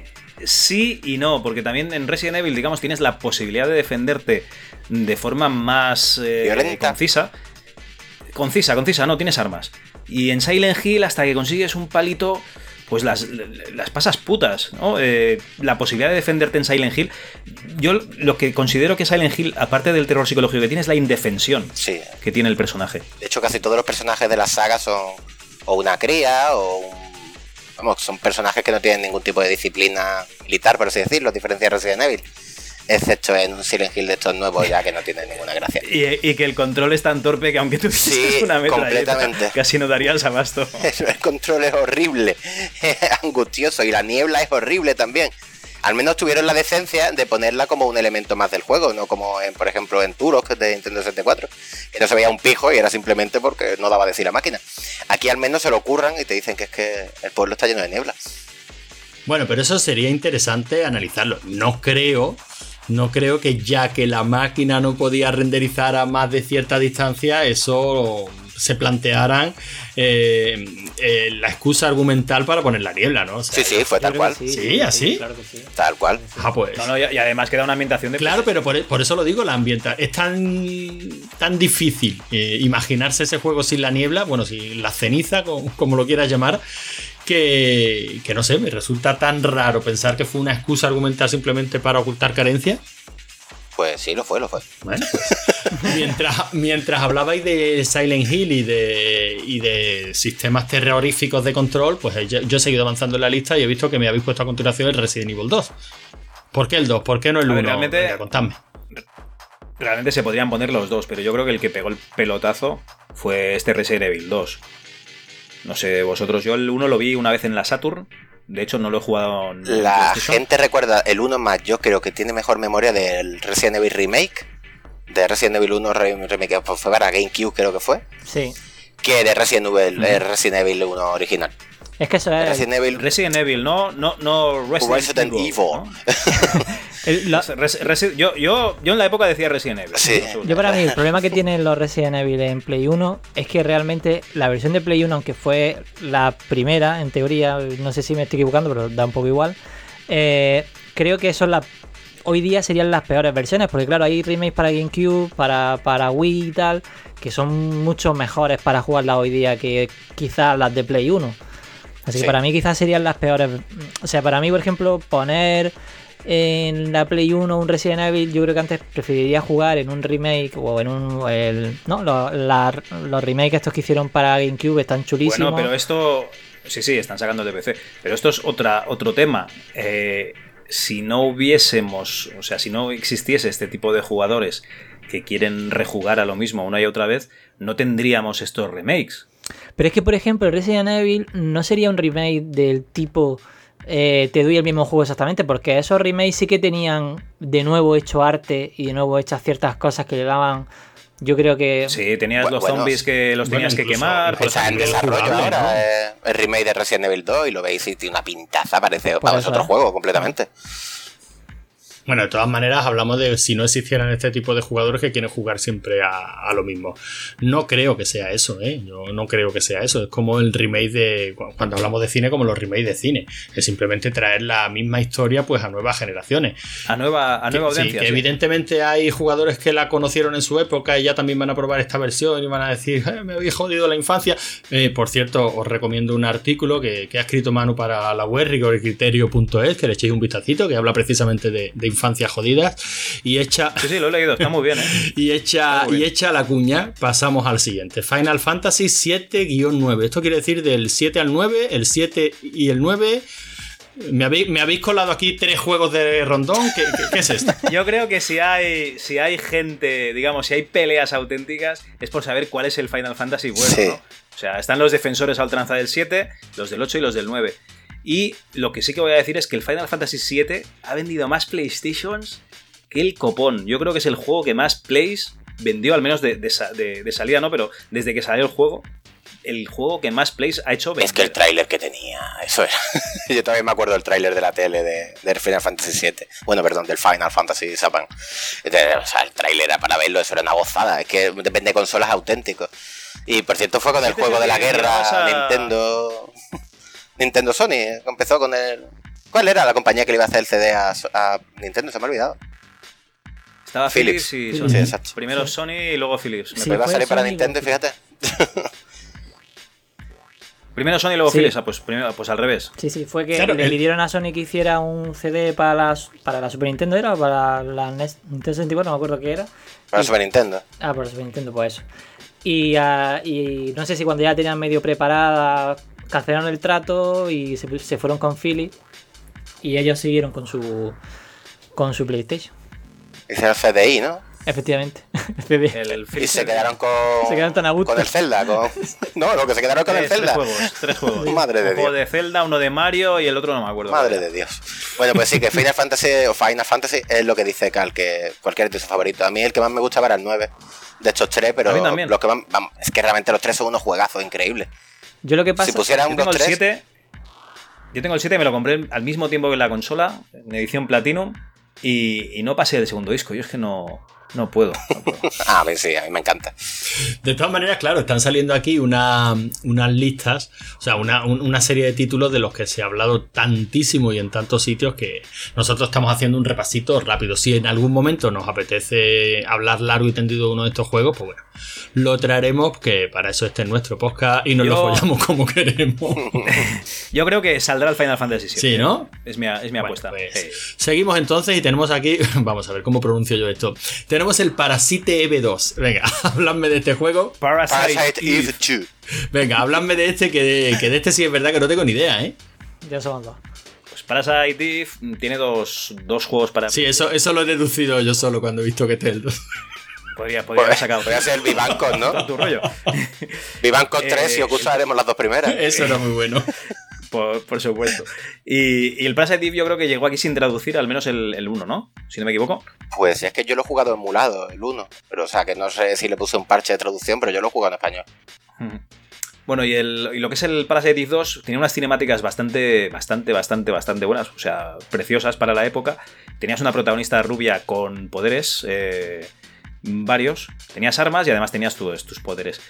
Sí y no, porque también en Resident Evil, digamos, tienes la posibilidad de defenderte de forma más violenta. Concisa, no tienes armas. Y en Silent Hill, hasta que consigues un palito, pues las pasas putas, ¿no? La posibilidad de defenderte en Silent Hill, yo lo que considero que Silent Hill, aparte del terror psicológico que tiene, es la indefensión Sí. que tiene el personaje. De hecho, casi todos los personajes de la saga son o una cría vamos, son personajes que no tienen ningún tipo de disciplina militar, por así decirlo, a diferencia de Resident Evil. Excepto en un Silent Hill de estos nuevos, ya que no tiene ninguna gracia. Y que el control es tan torpe que aunque tú hicieras una metralleta, completamente. casi no darías abasto. El control es horrible, es angustioso, y la niebla es horrible también. Al menos tuvieron la decencia de ponerla como un elemento más del juego, no como por ejemplo en Turok de Nintendo 64, que no se veía un pijo y era simplemente porque no daba de sí la máquina. Aquí al menos se lo curran y te dicen que es que el pueblo está lleno de niebla. Bueno, pero eso sería interesante analizarlo. No creo que ya que la máquina no podía renderizar a más de cierta distancia, eso se plantearan la excusa argumental para poner la niebla, ¿no? O sea, Sí, fue tal cual. Sí, ¿así? Claro que sí. Tal cual. Ah, pues. No, y además queda una ambientación de... Claro, pero por eso lo digo, la ambientación es tan difícil imaginarse ese juego sin la niebla, bueno, sin la ceniza, como lo quieras llamar, que no sé, me resulta tan raro pensar que fue una excusa argumental simplemente para ocultar carencias. Pues sí, lo fue. Bueno, pues, mientras hablabais de Silent Hill y de sistemas terroríficos de control, pues yo he seguido avanzando en la lista y he visto que me habéis puesto a continuación el Resident Evil 2. ¿Por qué el 2? ¿Por qué no el 1? Realmente- Venga, contadme. Realmente se podrían poner los dos, pero yo creo que el que pegó el pelotazo fue este Resident Evil 2. No sé vosotros, yo el 1 lo vi una vez en la Saturn. De hecho, no lo he jugado en La PlayStation. gente recuerda el 1 más, yo creo que tiene mejor memoria del Resident Evil Remake, de Resident Evil 1 Remake, fue para GameCube creo que fue, Sí. que de Resident Evil 1 original. Es que eso es. Resident Evil, no Resident Evil. ¿no? Yo en la época decía Resident Evil. Sí. Yo para mí el problema que tienen los Resident Evil en Play 1 es que realmente la versión de Play 1, aunque fue la primera, en teoría, no sé si me estoy equivocando, pero da un poco igual, creo que hoy día serían las peores versiones, porque claro, hay remakes para GameCube, para Wii y tal, que son mucho mejores para jugarlas hoy día que quizás las de Play 1. Así que para mí quizás serían las peores. O sea, para mí, por ejemplo, poner en la Play 1 un Resident Evil, yo creo que antes preferiría jugar en un remake o en los remakes estos que hicieron para GameCube están chulísimos. Bueno, pero esto... Sí, están sacando de PC. Pero esto es otro tema. Si no hubiésemos... O sea, si no existiese este tipo de jugadores que quieren rejugar a lo mismo una y otra vez, no tendríamos estos remakes. Pero es que, por ejemplo, Resident Evil no sería un remake del tipo te doy el mismo juego exactamente, porque esos remakes sí que tenían de nuevo hecho arte y de nuevo hechas ciertas cosas que le daban, yo creo que... Sí, tenías los zombies que los tenías que quemar. Está en desarrollo ahora, ¿no? El remake de Resident Evil 2 y lo veis y tiene una pintaza, parece otro juego completamente. Bueno, de todas maneras, hablamos de si no existieran este tipo de jugadores que quieren jugar siempre a lo mismo. No creo que sea eso, ¿eh? Yo no creo que sea eso. Es como el remake de... Cuando hablamos de cine, como los remakes de cine. Es simplemente traer la misma historia pues a nuevas generaciones. A nueva audiencia. Sí, que evidentemente hay jugadores que la conocieron en su época y ya también van a probar esta versión y van a decir, me habéis jodido la infancia. Por cierto, os recomiendo un artículo que ha escrito Manu para la web, rigorcriterio.es, que le echéis un vistacito, que habla precisamente de infancias jodidas y hecha... Sí, lo he leído, está muy bien, ¿eh? y hecha la cuña, pasamos al siguiente. Final Fantasy 7-9. Esto quiere decir del 7 al 9, el 7 y el 9... ¿Me habéis colado aquí 3 juegos de rondón? ¿Qué es esto? Yo creo que si hay gente, digamos, si hay peleas auténticas, es por saber cuál es el Final Fantasy bueno, sí. ¿No? O sea, están los defensores a ultranza del 7, los del 8 y los del 9. Y lo que sí que voy a decir es que el Final Fantasy VII ha vendido más PlayStations que el copón. Yo creo que es el juego que más Plays vendió, al menos de salida, ¿no? Pero desde que salió el juego, el juego que más Plays ha hecho vender. Es que el tráiler que tenía, eso era. Yo también me acuerdo del tráiler de la tele de Final Fantasy VII. Bueno, perdón, del Final Fantasy Japan. O sea, el tráiler era para verlo, eso era una gozada. Es que depende de consolas auténticos. Y por cierto fue con el juego de la guerra, Nintendo Sony, empezó con el... ¿Cuál era la compañía que le iba a hacer el CD a Nintendo? Se me ha olvidado. Estaba Philips y Sony. Sí, exacto. Primero Sony y luego Philips. Sí, va a salir para Nintendo, fíjate. Primero Sony y luego Philips, pues al revés. Sí, fue que claro, le pidieron a Sony que hiciera un CD para la Super Nintendo, ¿era? O para la Nintendo 64, no me acuerdo qué era. Para la Super Nintendo. Para la Super Nintendo, pues eso. Y no sé si cuando ya tenían medio preparada... Cancelaron el trato y se fueron con Philips y ellos siguieron con su PlayStation. Hicieron CDI, ¿no? Efectivamente. Y se quedaron tan a gusto. Con el Zelda. No, lo que se quedaron con el Zelda. 3 juegos. Madre de Dios. Uno de Zelda, uno de Mario y el otro no me acuerdo. Madre de Dios. Bueno, pues sí, que Final Fantasy es lo que dice Cal, que cualquier de sus favoritos. A mí el que más me gustaba era el 9 de estos 3, pero los que más, vamos, es que realmente los 3 son unos juegazos increíbles. Yo lo que pasa si pusieran yo tengo el 7 y me lo compré al mismo tiempo que la consola, en edición Platinum, y no pasé del segundo disco. Yo es que no puedo. A mí sí, a mí me encanta. De todas maneras, claro, están saliendo aquí unas listas, o sea, una serie de títulos de los que se ha hablado tantísimo y en tantos sitios que nosotros estamos haciendo un repasito rápido. Si en algún momento nos apetece hablar largo y tendido de uno de estos juegos, pues bueno, lo traeremos, que para eso este es nuestro podcast y nos lo follamos como queremos. Yo creo que saldrá el Final Fantasy VII. Sí, ¿no? Es mi apuesta. Pues, seguimos entonces y tenemos aquí, vamos a ver cómo pronuncio yo esto. Tenemos el Parasite Eve 2. Venga, habladme de este juego. Parasite Eve 2. Venga, habladme de este, que de este sí es verdad que no tengo ni idea, ¿eh? Ya somos dos. Pues Parasite Eve tiene dos juegos para... Sí, eso lo he deducido yo solo cuando he visto que este es el 2. Podría haber sacado. Podría ser el Vivancos, ¿no? Tu rollo. Vivancos 3 y Okusa haremos las dos primeras. Eso era muy bueno. Por supuesto. Y el Parasite Eve yo creo que llegó aquí sin traducir, al menos el 1, ¿no? Si no me equivoco. Pues es que yo lo he jugado emulado, el 1. Pero o sea, que no sé si le puse un parche de traducción, pero yo lo he jugado en español. Bueno, y lo que es el Parasite Eve 2 tenía unas cinemáticas bastante buenas, o sea, preciosas para la época. Tenías una protagonista rubia con poderes varios, tenías armas y además tenías tus poderes.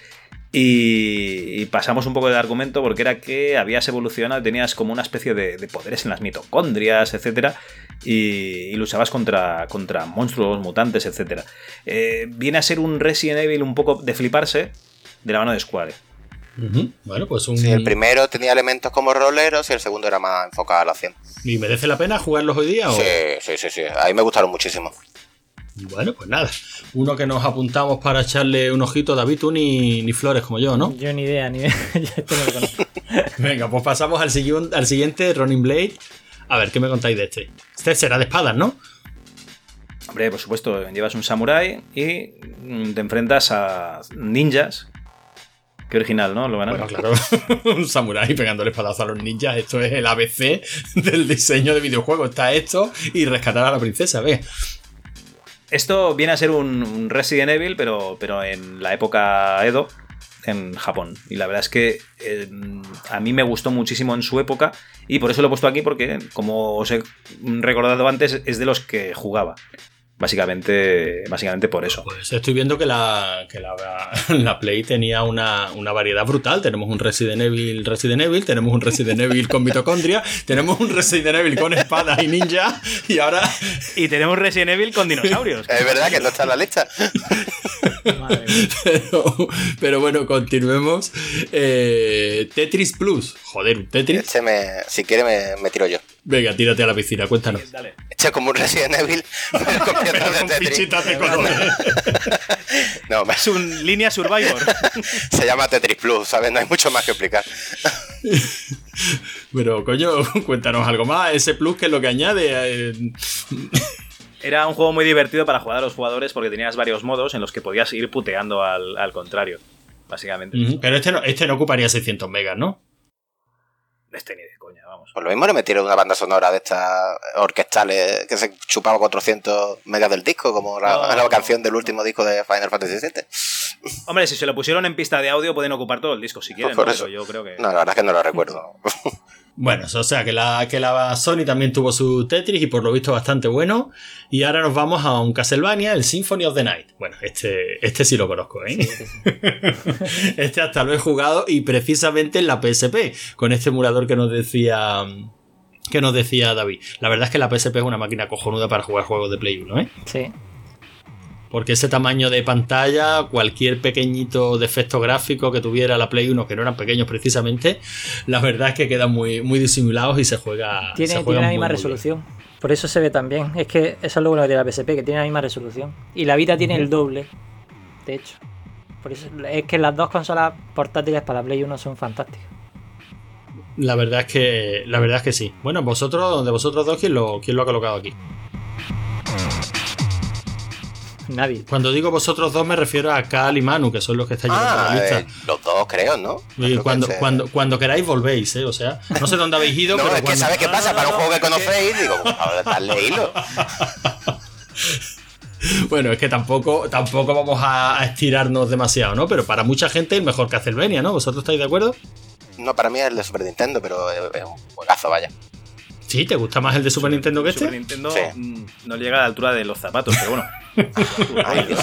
Y pasamos un poco del argumento porque era que habías evolucionado, tenías como una especie de poderes en las mitocondrias, etcétera, y luchabas contra monstruos, mutantes, etcétera. Viene a ser un Resident Evil un poco de fliparse de la mano de Square. Bueno, pues Sí, el primero tenía elementos como roleros y el segundo era más enfocado a la acción. ¿Y merece la pena jugarlos hoy día? ¿O? Sí. A mí me gustaron muchísimo. Bueno, pues nada. Uno que nos apuntamos para echarle un ojito. David, tú ni flores como yo, ¿no? Yo ni idea. Yo este no lo conozco. Venga, pues pasamos al siguiente, Running Blade. A ver, ¿qué me contáis de este? Este será de espadas, ¿no? Hombre, por supuesto, llevas un samurái y te enfrentas a ninjas. Qué original, ¿no? Lo van a Bueno, claro, un samurái pegándole espadazo a los ninjas. Esto es el ABC del diseño de videojuegos. Está esto y rescatar a la princesa, ve. Esto viene a ser un Resident Evil, pero en la época Edo, en Japón. Y la verdad es que a mí me gustó muchísimo en su época y por eso lo he puesto aquí porque, como os he recordado antes, es de los que jugaba. Básicamente por eso. Pues estoy viendo que la Play tenía una variedad brutal. Tenemos un Resident Evil, tenemos un Resident Evil con mitocondria, tenemos un Resident Evil con espadas y ninja, y ahora... Y tenemos Resident Evil con dinosaurios. Es verdad que no está en la lista. Madre mía. Pero bueno, continuemos. Tetris Plus. Joder, un Tetris. Si quiere me tiro yo. Venga, tírate a la piscina, cuéntanos. Dale. Este es como un Resident Evil, pero con piezas Pero de con Tetris. fichitas de colores. No, Es un línea Survivor. se llama Tetris Plus, ¿sabes? No hay mucho más que explicar. Pero, coño, cuéntanos algo más. Ese plus, ¿qué es lo que añade? Era un juego muy divertido para jugar a los jugadores porque tenías varios modos en los que podías ir puteando al contrario, básicamente. Pero este no ocuparía 600 megas, ¿no? Este ni de coña, vamos. Por lo mismo le metieron una banda sonora de estas orquestales que se chupaba 400 megas del disco, como la canción del último disco de Final Fantasy VII. Hombre, si se lo pusieron en pista de audio pueden ocupar todo el disco si quieren, Por ¿no? eso. Pero yo creo que... No, la verdad es que no lo recuerdo. Bueno, o sea que la Sony también tuvo su Tetris y por lo visto bastante bueno. Y ahora nos vamos a un Castlevania, el Symphony of the Night. Bueno, este sí lo conozco, ¿eh? Sí. Este hasta lo he jugado y precisamente en la PSP, con este emulador que nos decía David. La verdad es que la PSP es una máquina cojonuda para jugar juegos de Play 1, ¿eh? Sí. Porque ese tamaño de pantalla, cualquier pequeñito defecto gráfico que tuviera la Play 1, que no eran pequeños precisamente, la verdad es que quedan muy, muy disimulados y se juega. Tiene la misma resolución. Por eso se ve tan bien. Es que eso es lo bueno de la PSP, que tiene la misma resolución. Y la Vita tiene el doble, de hecho. Por eso es que las dos consolas portátiles para la Play 1 son fantásticas. La verdad es que sí. Bueno, de vosotros dos, ¿quién lo ha colocado aquí? Nadie. Cuando digo vosotros dos me refiero a Cal y Manu, que son los que están llevando la lista. Los dos creo, ¿no? Y cuando queráis volvéis, ¿eh? O sea, no sé dónde habéis ido, no, pero es que ¿sabes qué pasa? Para un juego que conocéis, digo, ahora darle hilo. Bueno, es que tampoco vamos a estirarnos demasiado, ¿no? Pero para mucha gente es mejor Castlevania, ¿no? ¿Vosotros estáis de acuerdo? No, para mí es el de Super Nintendo, pero es un juegazo, vaya. ¿Sí? ¿Te gusta más el de Super Nintendo que este? Super Nintendo Sí. No llega a la altura de los zapatos, pero bueno. Ay, Dios.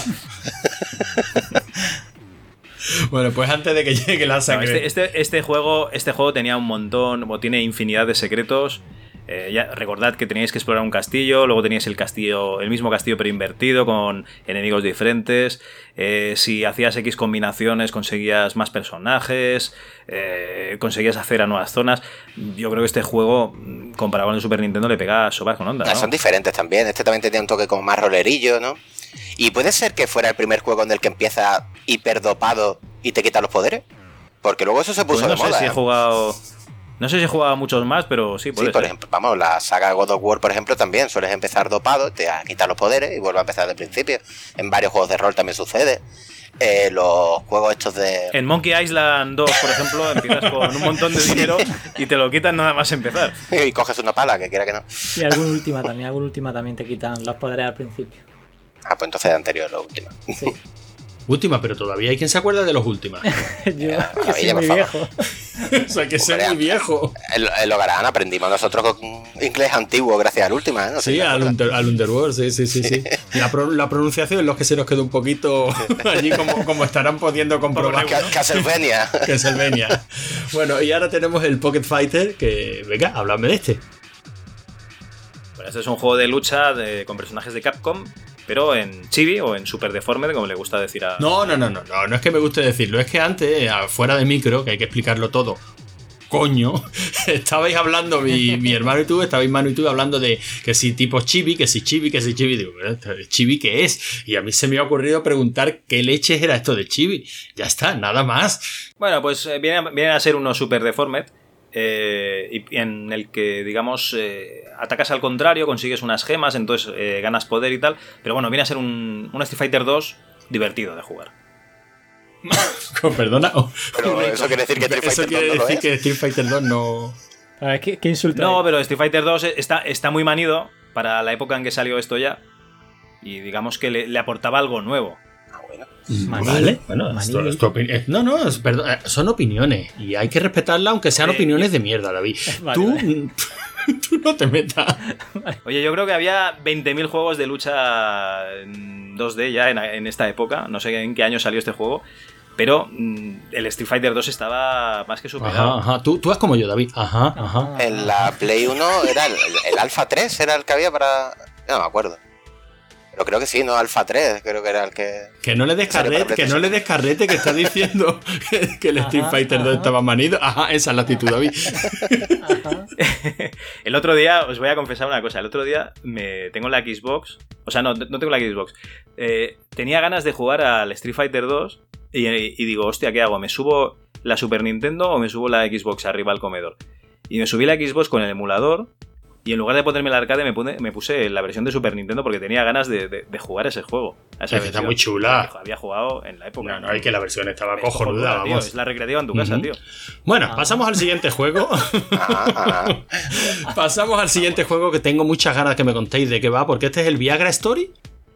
Bueno, pues antes de que llegue la No, sangre. este juego tenía un montón, o tiene infinidad de secretos. Ya recordad que teníais que explorar un castillo, luego teníais el mismo castillo pero invertido con enemigos diferentes. Si hacías X combinaciones conseguías más personajes, conseguías acceder a nuevas zonas. Yo creo que este juego, comparado con el Super Nintendo, le pega sopas con onda, ¿no? Son diferentes también. Este también tenía un toque como más rolerillo, ¿no? Y puede ser que fuera el primer juego en el que empieza hiperdopado y te quita los poderes. Porque luego eso se puso Pues no de moda. sé si he jugado. No sé si he jugado a muchos más, pero sí, puede Sí, por ser. ejemplo, vamos, la saga God of War, por ejemplo, también sueles empezar dopado, te quitas los poderes y vuelves a empezar desde el principio. En varios juegos de rol también sucede. Los juegos estos de... En Monkey Island 2, por ejemplo, empiezas con un montón de dinero y te lo quitan nada más empezar. y coges una pala, que quiera que no. Y algún última también te quitan los poderes al principio. Ah, pues entonces anterior, lo último. Sí. Última, pero todavía hay quien se acuerda de los últimos. Yo, Ya, que soy maravilla, muy por viejo. O sea, que ser Hombre, muy viejo. En Logarán aprendimos nosotros con inglés antiguo gracias al última, ¿eh? No sé Sí, si te al, acuerdas. al Underworld, sí. La pronunciación es lo que se nos quedó un poquito allí, como estarán pudiendo comprobar. Castlevania. Castlevania. Bueno, y ahora tenemos el Pocket Fighter, que, venga, háblame de este. Bueno, este es un juego de lucha con personajes de Capcom, pero en chibi o en Super Deformed, como le gusta decir a... No es que me guste decirlo, es que antes, fuera de micro, que hay que explicarlo todo, coño, estabais hablando, mi hermano y tú, estabais Manu y tú hablando de que si tipo chibi, que si chibi, digo, ¿chibi qué es? Y a mí se me ha ocurrido preguntar qué leches era esto de chibi. Ya está, nada más. Bueno, pues vienen a ser unos Super Deformed, y en el que, digamos, atacas al contrario, consigues unas gemas, entonces ganas poder y tal. Pero bueno, viene a ser un Street Fighter 2 divertido de jugar. Perdona. Pero eso quiere decir que Street Eso Fighter quiere 2 no lo decir es. que Street Fighter 2 no... A ver, ¿qué insulto? No, hay? pero Street Fighter 2 está muy manido para la época en que salió esto ya. Y digamos que le aportaba algo nuevo. Ah, bueno. Manil. Vale, bueno, Manil. son opiniones y hay que respetarlas aunque sean opiniones de mierda, David. Vale, Tú no te metas. Oye, yo creo que había 20.000 juegos de lucha en 2D ya en esta época. No sé en qué año salió este juego. Pero el Street Fighter 2 estaba más que superado. Ajá. Tú haz como yo, David. Ajá. En la Play 1 era el Alpha 3, era el que había para... No me acuerdo. Pero creo que sí, ¿no? Alpha 3, creo que era el que... Que no le des carrete, que está diciendo que el Street Fighter 2 estaba manido. Ajá, esa es la actitud, David. El otro día, os voy a confesar una cosa. El otro día tengo la Xbox. O sea, no tengo la Xbox. Tenía ganas de jugar al Street Fighter 2 y digo, hostia, ¿qué hago? ¿Me subo la Super Nintendo o me subo la Xbox arriba al comedor? Y me subí la Xbox con el emulador. Y en lugar de ponerme el arcade me puse la versión de Super Nintendo porque tenía ganas de jugar ese juego. A esa Es que está versión muy chula. que había jugado en la época. No, es que la versión estaba Es cojonuda, tío, vamos. es la recreativa en tu casa, tío. Bueno, pasamos al siguiente juego. Pasamos al siguiente juego que tengo muchas ganas que me contéis de qué va, porque este es el Viagra Story.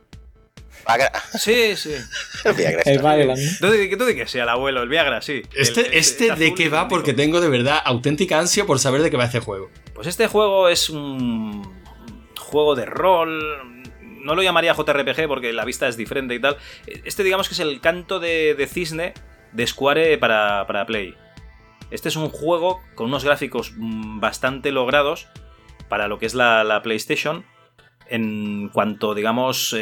Sí. El Viagra El Story. Violent. Tú di que sea el abuelo, el Viagra, sí. Este de azul qué va, índigo. porque tengo de verdad auténtica ansia por saber de qué va este juego. Pues este juego es un juego de rol. No lo llamaría JRPG porque la vista es diferente y tal. Este digamos que es el canto de cisne de Square para Play. Este es un juego con unos gráficos bastante logrados para lo que es la PlayStation en cuanto, digamos,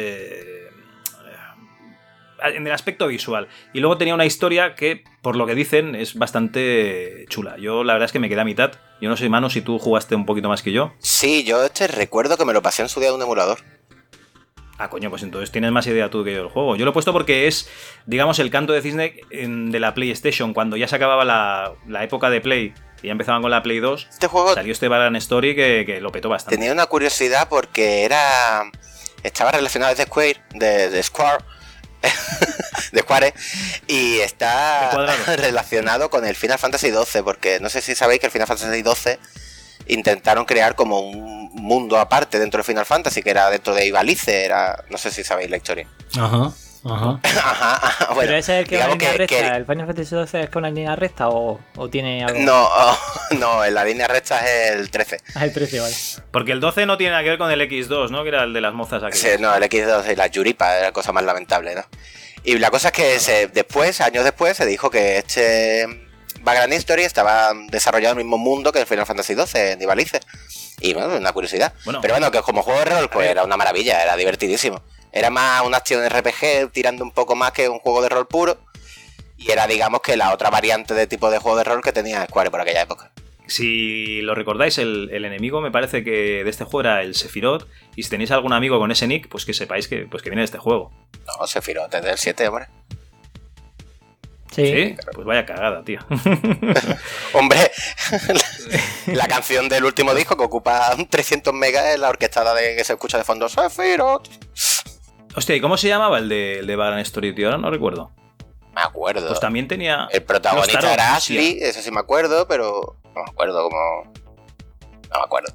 en el aspecto visual. Y luego tenía una historia que, por lo que dicen, es bastante chula. Yo la verdad es que me quedé a mitad. Yo no sé, Manu, si tú jugaste un poquito más que yo. Sí, yo recuerdo que me lo pasé en su día de un emulador. Ah, coño, pues entonces tienes más idea tú que yo del juego. Yo lo he puesto porque es, digamos, el canto de cisne de la PlayStation. Cuando ya se acababa la época de Play y ya empezaban con la Play 2, Este juego salió este Violent Story que lo petó bastante. tenía una curiosidad porque estaba relacionado de Square, de Square, de Square, y De está Cuadrado. relacionado con el Final Fantasy XII, porque no sé si sabéis que el Final Fantasy XII intentaron crear como un mundo aparte dentro de Final Fantasy, que era dentro de Ivalice, no sé si sabéis la historia. Ajá. Ajá, bueno, ¿Pero ese es el que va en digamos línea que- recta? ¿El Final Fantasy XII es con una línea recta o tiene algo? No, en la línea recta es el 13. Ah, el 13, vale. Porque el 12 no tiene nada que ver con el X2, ¿no? Que era el de las mozas aquí. Sí, no, el X2 y la Yuripa era la cosa más lamentable, ¿no? Y la cosa es que años después, se dijo que este Vagrant History estaba desarrollado en el mismo mundo que el Final Fantasy XII en Ivalice. Y bueno, una curiosidad. Bueno. Pero bueno, que como juego de rol, pues era una maravilla, era divertidísimo. Era más una acción RPG, tirando un poco más que un juego de rol puro. Y era, digamos, que la otra variante de tipo de juego de rol que tenía Square por aquella época. Si lo recordáis, el enemigo me parece que de este juego era el Sephiroth. Y si tenéis algún amigo con ese nick, pues que sepáis que viene de este juego. No, Sephiroth desde el 7, hombre. Sí, pues vaya cagada, tío. Hombre, la canción del último disco que ocupa 300 megas es la orquestada de que se escucha de fondo. Sephiroth. Hostia, ¿y cómo se llamaba el de Vagrant Story, tío? Ahora no recuerdo. Me acuerdo. Pues también tenía... El protagonista Los Tarot, era hostia. Ashley, eso sí me acuerdo, pero no me acuerdo cómo... No me acuerdo.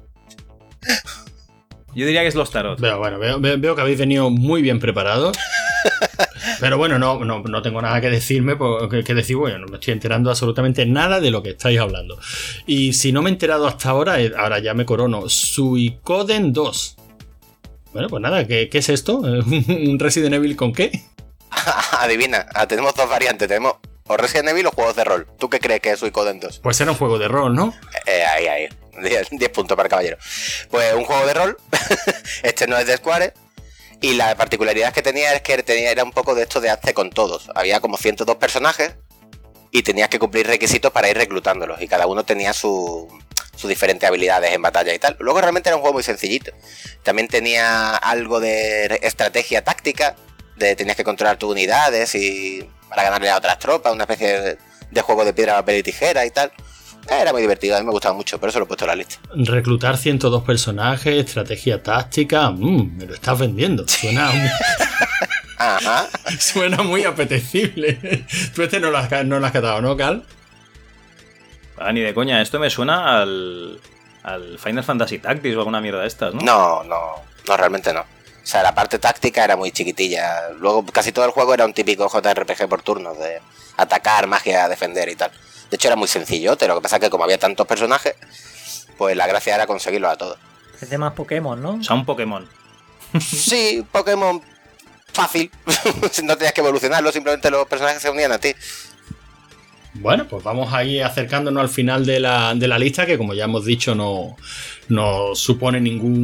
Yo diría que es Los Tarot. Veo que habéis venido muy bien preparados. Pero bueno, no tengo nada que decirme, que decir, bueno, no me estoy enterando absolutamente nada de lo que estáis hablando. Y si no me he enterado hasta ahora, ahora ya me corono. Suikoden 2. Bueno, pues nada, ¿qué es esto? ¿Un Resident Evil con qué? Adivina, tenemos dos variantes. Tenemos o Resident Evil o juegos de rol. ¿Tú qué crees que es Suikoden 2? Pues era un juego de rol, ¿no? Ahí. 10 puntos para el caballero. Pues un juego de rol. Este no es de Square. Y la particularidad que tenía es que era un poco de esto de hazte con todos. Había como 102 personajes y tenías que cumplir requisitos para ir reclutándolos. Y cada uno tenía sus diferentes habilidades en batalla y tal. Luego realmente era un juego muy sencillito. También tenía algo de estrategia táctica. Tenías que controlar tus unidades y para ganarle a otras tropas. Una especie de juego de piedra, papel y tijera y tal. Era muy divertido, a mí me gustaba mucho, por eso lo he puesto en la lista. Reclutar 102 personajes, estrategia táctica, me lo estás vendiendo. Suena muy, Ajá. suena muy apetecible. Tú no lo has catado, ¿no, Cal? Ah, ni de coña, esto me suena al Final Fantasy Tactics o alguna mierda de estas, ¿no? No, realmente no. O sea, la parte táctica era muy chiquitilla. Luego casi todo el juego era un típico JRPG por turnos, de atacar, magia, defender y tal. De hecho era muy sencillote, lo que pasa es que como había tantos personajes, pues la gracia era conseguirlos a todos. Es de más Pokémon, ¿no? O sea, un Pokémon. Sí, Pokémon fácil. No tenías que evolucionarlo, simplemente los personajes se unían a ti. Bueno, pues vamos ahí acercándonos al final de la lista, que como ya hemos dicho no supone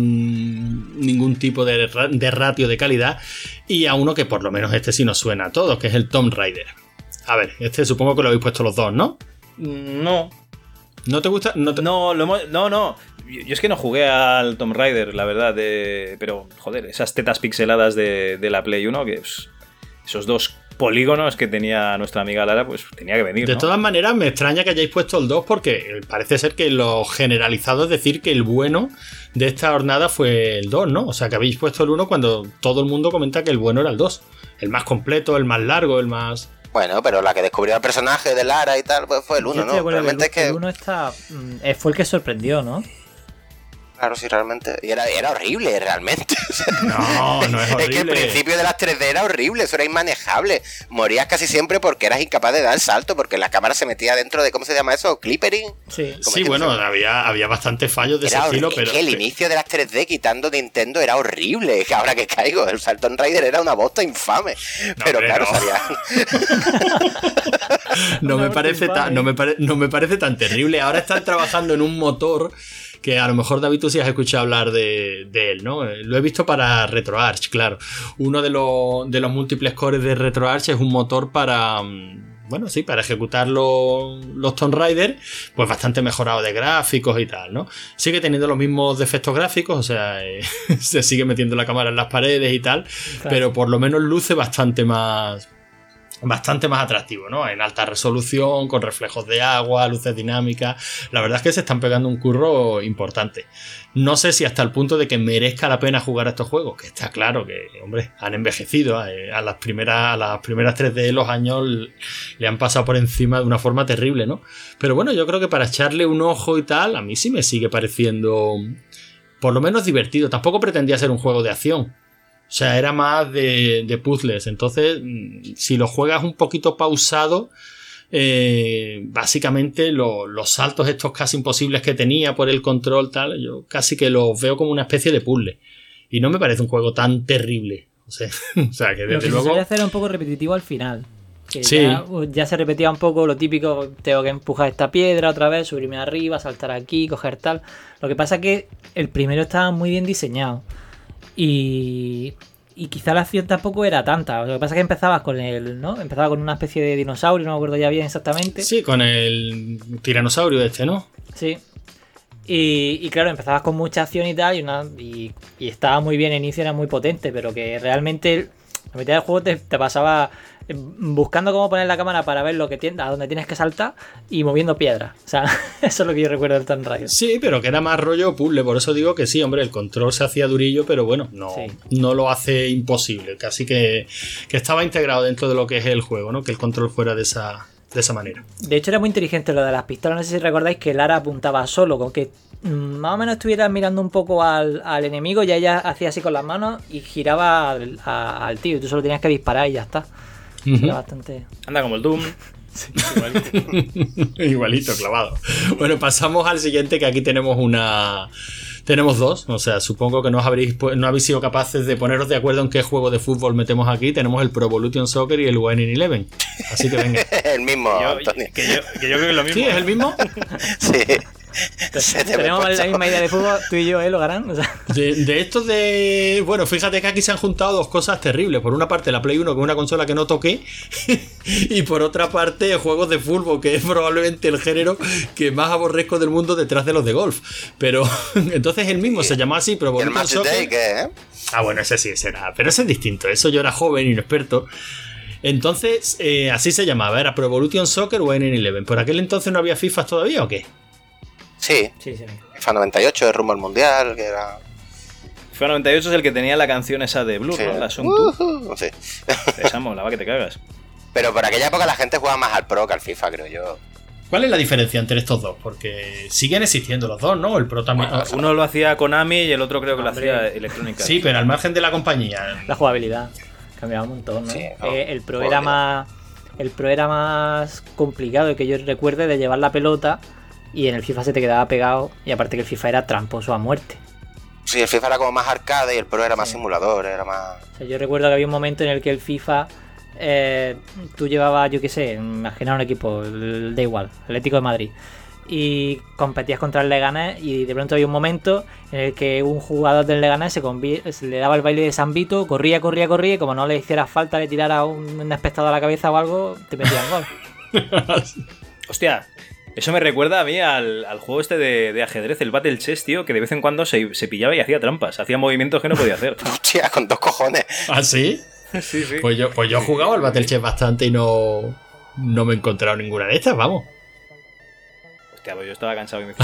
ningún tipo de ratio de calidad, y a uno que por lo menos este sí nos suena a todos, que es el Tomb Raider. A ver, este supongo que lo habéis puesto los dos, ¿no? No. ¿No te gusta? No. Yo es que no jugué al Tomb Raider, la verdad, pero joder, esas tetas pixeladas de la Play 1, que esos dos polígonos que tenía nuestra amiga Lara, pues tenía que venir, De ¿no? todas maneras, me extraña que hayáis puesto el 2 porque parece ser que lo generalizado es decir que el bueno de esta jornada fue el 2, ¿no? O sea, que habéis puesto el 1 cuando todo el mundo comenta que el bueno era el 2. El más completo, el más largo, el más... Bueno, pero la que descubrió el personaje de Lara y tal, pues fue el 1, ¿no? Realmente es que... El 1 fue el que sorprendió, ¿no? Claro, sí, realmente. Y era horrible, realmente. No es horrible. Es que el principio de las 3D era horrible, eso era inmanejable. Morías casi siempre porque eras incapaz de dar el salto, porque la cámara se metía dentro de, ¿cómo se llama eso? ¿Clippering? Sí. Sí, bueno, había bastantes fallos de ese estilo, pero... Es que el inicio de las 3D quitando Nintendo era horrible. Es que ahora que caigo, el Tomb Raider era una bosta infame. Pero hombre, claro, no. salía... No me parece tan terrible. Ahora están trabajando en un motor que a lo mejor, David, tú sí has escuchado hablar de él, ¿no? Lo he visto para RetroArch, claro. Uno de los múltiples cores de RetroArch es un motor para... Bueno, sí, para ejecutar los Tomb Raider, pues bastante mejorado de gráficos y tal, ¿no? Sigue teniendo los mismos defectos gráficos, o sea, se sigue metiendo la cámara en las paredes y tal, claro. Pero por lo menos luce bastante más atractivo, ¿no? En alta resolución, con reflejos de agua, luces dinámicas. La verdad es que se están pegando un curro importante. No sé si hasta el punto de que merezca la pena jugar a estos juegos, que está claro que, hombre, han envejecido. A las primeras 3D los años le han pasado por encima de una forma terrible, ¿no? Pero bueno, yo creo que para echarle un ojo y tal, a mí sí me sigue pareciendo por lo menos divertido. Tampoco pretendía ser un juego de acción. O sea, era más de puzzles. Entonces, si lo juegas un poquito pausado, básicamente los saltos estos casi imposibles que tenía por el control, tal, yo casi que los veo como una especie de puzzle. Y no me parece un juego tan terrible. O sea que desde luego... Lo que se hacer un poco repetitivo al final. Que sí. Ya se repetía un poco lo típico, tengo que empujar esta piedra otra vez, subirme arriba, saltar aquí, coger tal. Lo que pasa es que el primero estaba muy bien diseñado. Y quizá la acción tampoco era tanta. Lo que pasa es que empezabas con empezaba con una especie de dinosaurio, no me acuerdo ya bien exactamente. Sí, con el tiranosaurio este, ¿no? Sí. Y claro, empezabas con mucha acción y tal, y estaba muy bien, el inicio era muy potente, pero que realmente la mitad del juego te pasaba buscando cómo poner la cámara para ver a dónde tienes que saltar y moviendo piedras. O sea, eso es lo que yo recuerdo del Tomb Raider. Sí, pero que era más rollo puzzle, por eso digo que sí, hombre, el control se hacía durillo, pero bueno, no lo hace imposible, casi que estaba integrado dentro de lo que es el juego, ¿no? Que el control fuera de esa manera. De hecho era muy inteligente lo de las pistolas, no sé si recordáis que Lara apuntaba solo, con que más o menos estuvieras mirando un poco al enemigo, ya ella hacía así con las manos y giraba al tío, y tú solo tenías que disparar y ya está. Era bastante... Anda como el Doom. Sí. Igualito, clavado. Bueno, pasamos al siguiente, que aquí tenemos tenemos dos, o sea, supongo que no habéis sido capaces de poneros de acuerdo en qué juego de fútbol metemos aquí. Tenemos el Pro Evolution Soccer y el Winning Eleven. Así que venga. El mismo, Antonio. Que yo creo que es lo mismo. ¿Sí? ¿Es el mismo? Sí. Tenemos la misma idea de fútbol, tú y yo, Logarán. O sea. De estos de... Bueno, fíjate que aquí se han juntado dos cosas terribles. Por una parte la Play 1, que es una consola que no toqué, y por otra parte juegos de fútbol, que es probablemente el género que más aborrezco del mundo detrás de los de golf. Pero entonces el mismo se llama así, Pro Evolution Soccer. ¿Qué? Ah, bueno, ese sí, ese era. Pero ese es distinto. Eso yo era joven, inexperto. Entonces, así se llamaba. Era Pro Evolution Soccer o Winning Eleven. ¿Por aquel entonces no había FIFA todavía o qué? Sí. FIFA 98, el rumbo al mundial, que era... FIFA 98 es el que tenía la canción esa de Blur, Sí. ¿no? La Song Sí. Esa molaba que te cagas. Pero por aquella época la gente jugaba más al Pro que al FIFA, creo yo. ¿Cuál es la diferencia entre estos dos? Porque siguen existiendo los dos, ¿no? El Pro también... Uno lo hacía Konami y el otro creo que lo hacía Electronic Arts. Sí, pero al margen de la compañía. La jugabilidad cambiaba un montón, ¿no? Sí, El Pro era más complicado, y que yo recuerde, de llevar la pelota, y en el FIFA se te quedaba pegado, y aparte que el FIFA era tramposo a muerte. Sí, el FIFA era como más arcade y el Pro era más simulador, era más... O sea, yo recuerdo que había un momento en el que el FIFA, tú llevabas, yo qué sé, imagina un equipo, da igual, Atlético de Madrid, y competías contra el Leganés, y de pronto había un momento en el que un jugador del Leganés se le daba el baile de San Vito, corría, y como no le hicieras falta, le tirara un espectador a la cabeza o algo, te metían gol. Hostia, eso me recuerda a mí al juego este de ajedrez, el Battle Chess, tío, que de vez en cuando se pillaba y hacía trampas, hacía movimientos que no podía hacer. Hostia, con dos cojones. ¿Ah, sí? Sí. Pues yo he jugado al Battle Chess bastante y no me he encontrado ninguna de estas, vamos. Hostia, pues yo estaba cansado y me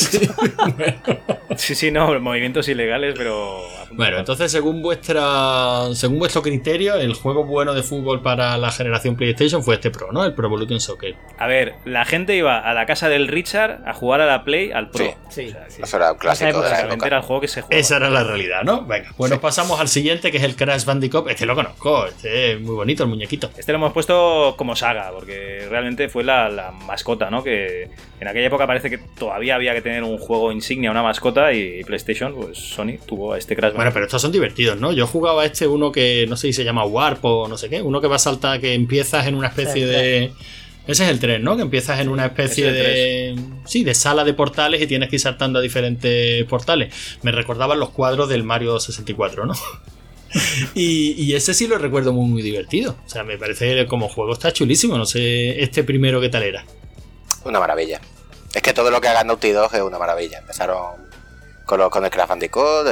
hice Sí, no, movimientos ilegales, pero... Bueno, entonces según vuestro criterio, el juego bueno de fútbol para la generación PlayStation fue este Pro, ¿no? El Pro Evolution Soccer. A ver, la gente iba a la casa del Richard a jugar a la Play al Pro. Sí. O sea, sí. Eso era un clásico de la Realmente época. era el juego que se jugaba. Esa era la realidad, ¿no? Venga, pues nos pasamos al siguiente, que es el Crash Bandicoot. Este lo conozco, este es muy bonito, el muñequito. Este lo hemos puesto como saga, porque realmente fue la mascota, ¿no? Que en aquella época parece que todavía había que tener un juego insignia, una mascota, y PlayStation, pues Sony tuvo a este Crash. Bueno, pero estos son divertidos, ¿no? Yo jugaba a uno que no sé si se llama Warp o no sé qué, uno que va a saltar, que empiezas en una especie de... Ese es el 3, ¿no? Que empiezas en una especie de... Sí, de sala de portales y tienes que ir saltando a diferentes portales. Me recordaban los cuadros del Mario 64, ¿no? y ese sí lo recuerdo muy, muy divertido. O sea, me parece que como juego está chulísimo. No sé, este primero qué tal era. Una maravilla. Es que todo lo que haga Naughty Dog es una maravilla. Empezaron con el Crash Bandicoot,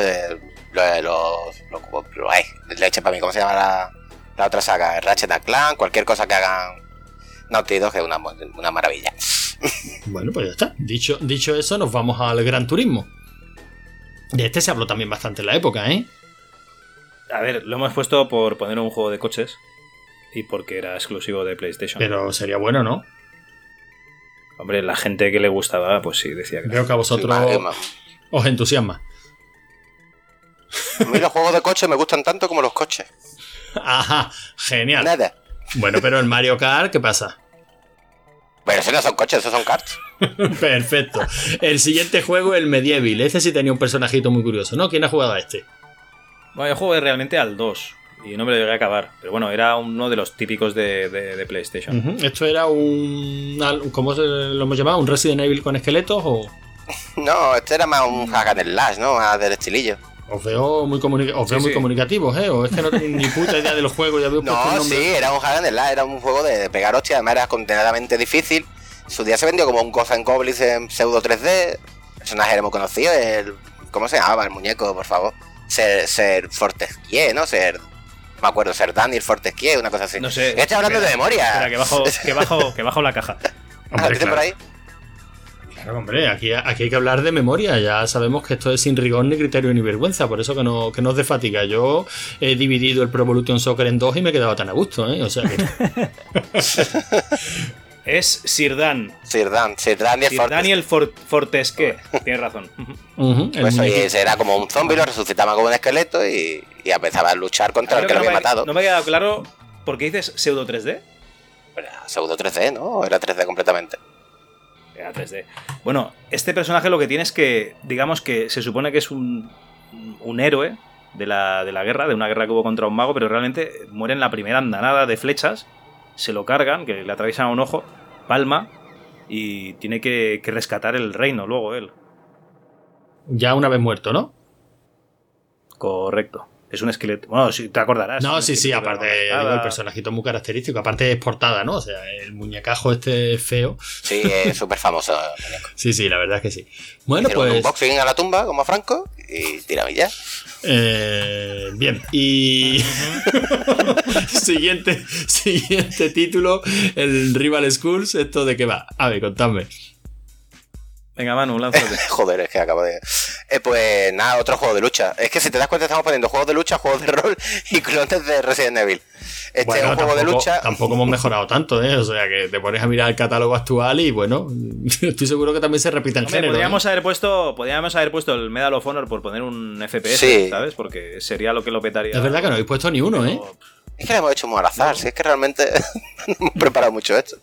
leche para mí, ¿cómo se llama la otra saga? El Ratchet & Clank, cualquier cosa que hagan Naughty Dog es una maravilla. Bueno, pues ya está. Dicho eso, nos vamos al Gran Turismo. De este se habló también bastante en la época, ¿eh? A ver, lo hemos puesto por poner un juego de coches y porque era exclusivo de PlayStation. Pero sería bueno, ¿no? Hombre, la gente que le gustaba, pues sí, decía que... Creo que a vosotros os entusiasma. A mí los juegos de coches me gustan tanto como los coches. Ajá, genial. Nada. Bueno, pero el Mario Kart, ¿qué pasa? Pero esos no son coches, esos son karts. Perfecto. El siguiente juego, el Medieval. Este sí tenía un personajito muy curioso, ¿no? ¿Quién ha jugado a este? Bueno, yo jugué realmente al 2 y no me lo llegué a acabar. Pero bueno, era uno de los típicos de PlayStation. Esto era ¿cómo lo hemos llamado? ¿Un Resident Evil con esqueletos o...? No, este era más un hack and slash, ¿no? Más del estilillo. Os veo muy comunicativos, ¿eh? O es que no tenéis ni puta idea de los juegos. Ya veo No, sí, era un hack and slash, era un juego de pegar hostia, además era condenadamente difícil. Su día se vendió como un Ghosts and Goblins en pseudo 3D. El personaje era muy conocido, ¿cómo se llamaba el muñeco, por favor? Ser Fortescue, ¿no? me acuerdo, Serdán y el Fortescue, una cosa así. No sé. Estoy hablando de memoria. Espera, que bajo la caja. ¿Lo tienes por ahí? Claro, hombre, aquí hay que hablar de memoria. Ya sabemos que esto es sin rigor, ni criterio, ni vergüenza. Por eso que no os dé fatiga. Yo he dividido el Pro Evolution Soccer en 2 y me he quedado tan a gusto, ¿eh? O sea que... Es Sirdan y el Fortesque. Tienes razón. Pues ese era como un zombie, lo resucitaban como un esqueleto y empezaba a luchar contra el que lo había matado. No me ha quedado claro por qué dices pseudo 3D. Era pseudo 3D, ¿no? Era 3D completamente. Era 3D. Bueno, este personaje lo que tiene es que, digamos que se supone que es un héroe de la guerra, de una guerra que hubo contra un mago, pero realmente muere en la primera andanada de flechas, se lo cargan, que le atraviesan a un ojo, palma, y tiene que rescatar el reino luego él. Ya una vez muerto, ¿no? Correcto. Es un esqueleto. Bueno, si te acordarás. No, sí, aparte, digo, el personajito es muy característico. Aparte es portada, ¿no? O sea, el muñecacajo este feo. Sí, es súper famoso. Sí, sí, la verdad es que sí. Bueno, hicieron pues... un unboxing a la tumba, como Franco, y tiramillas. Bien, y... siguiente título, el Rival Schools. ¿Esto de qué va? A ver, contadme. Venga, Manu, lánzate. Joder, es que acabo de... pues nada, otro juego de lucha. Es que si te das cuenta estamos poniendo juegos de lucha, juegos de rol y clones de Resident Evil. Este es un juego de lucha... Tampoco hemos mejorado tanto, ¿eh? O sea, que te pones a mirar el catálogo actual y bueno, estoy seguro que también se repite en género. Podríamos haber puesto el Medal of Honor por poner un FPS, sí, ¿sabes? Porque sería lo que lo petaría. Es verdad que no habéis puesto ni uno, ¿eh? Es que lo hemos hecho muy al azar, si es que realmente no hemos preparado mucho esto.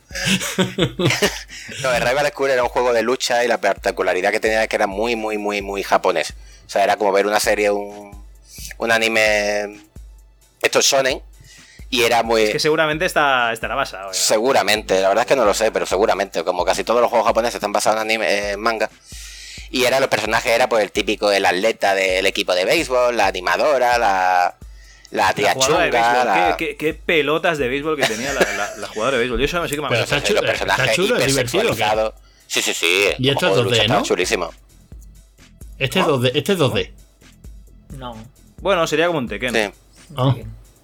No, el Rival School era un juego de lucha y la particularidad que tenía es que era muy, muy, muy, muy japonés. O sea, era como ver una serie, un anime, esto es shonen, y era muy... Es que seguramente estará basado. Seguramente, la verdad es que no lo sé, pero seguramente, como casi todos los juegos japoneses están basados en anime, en manga. Y los personajes era pues el típico, el atleta del equipo de béisbol, la animadora, la tía chunga. ¿Qué pelotas de béisbol que tenía la jugadora de béisbol? Yo eso sí que me acuerdo. Está chulo, es divertido. Sí. Y esto es 2D, ¿no? Chulísimo. Este es 2D. No. Bueno, sería como un Tekken. Sí.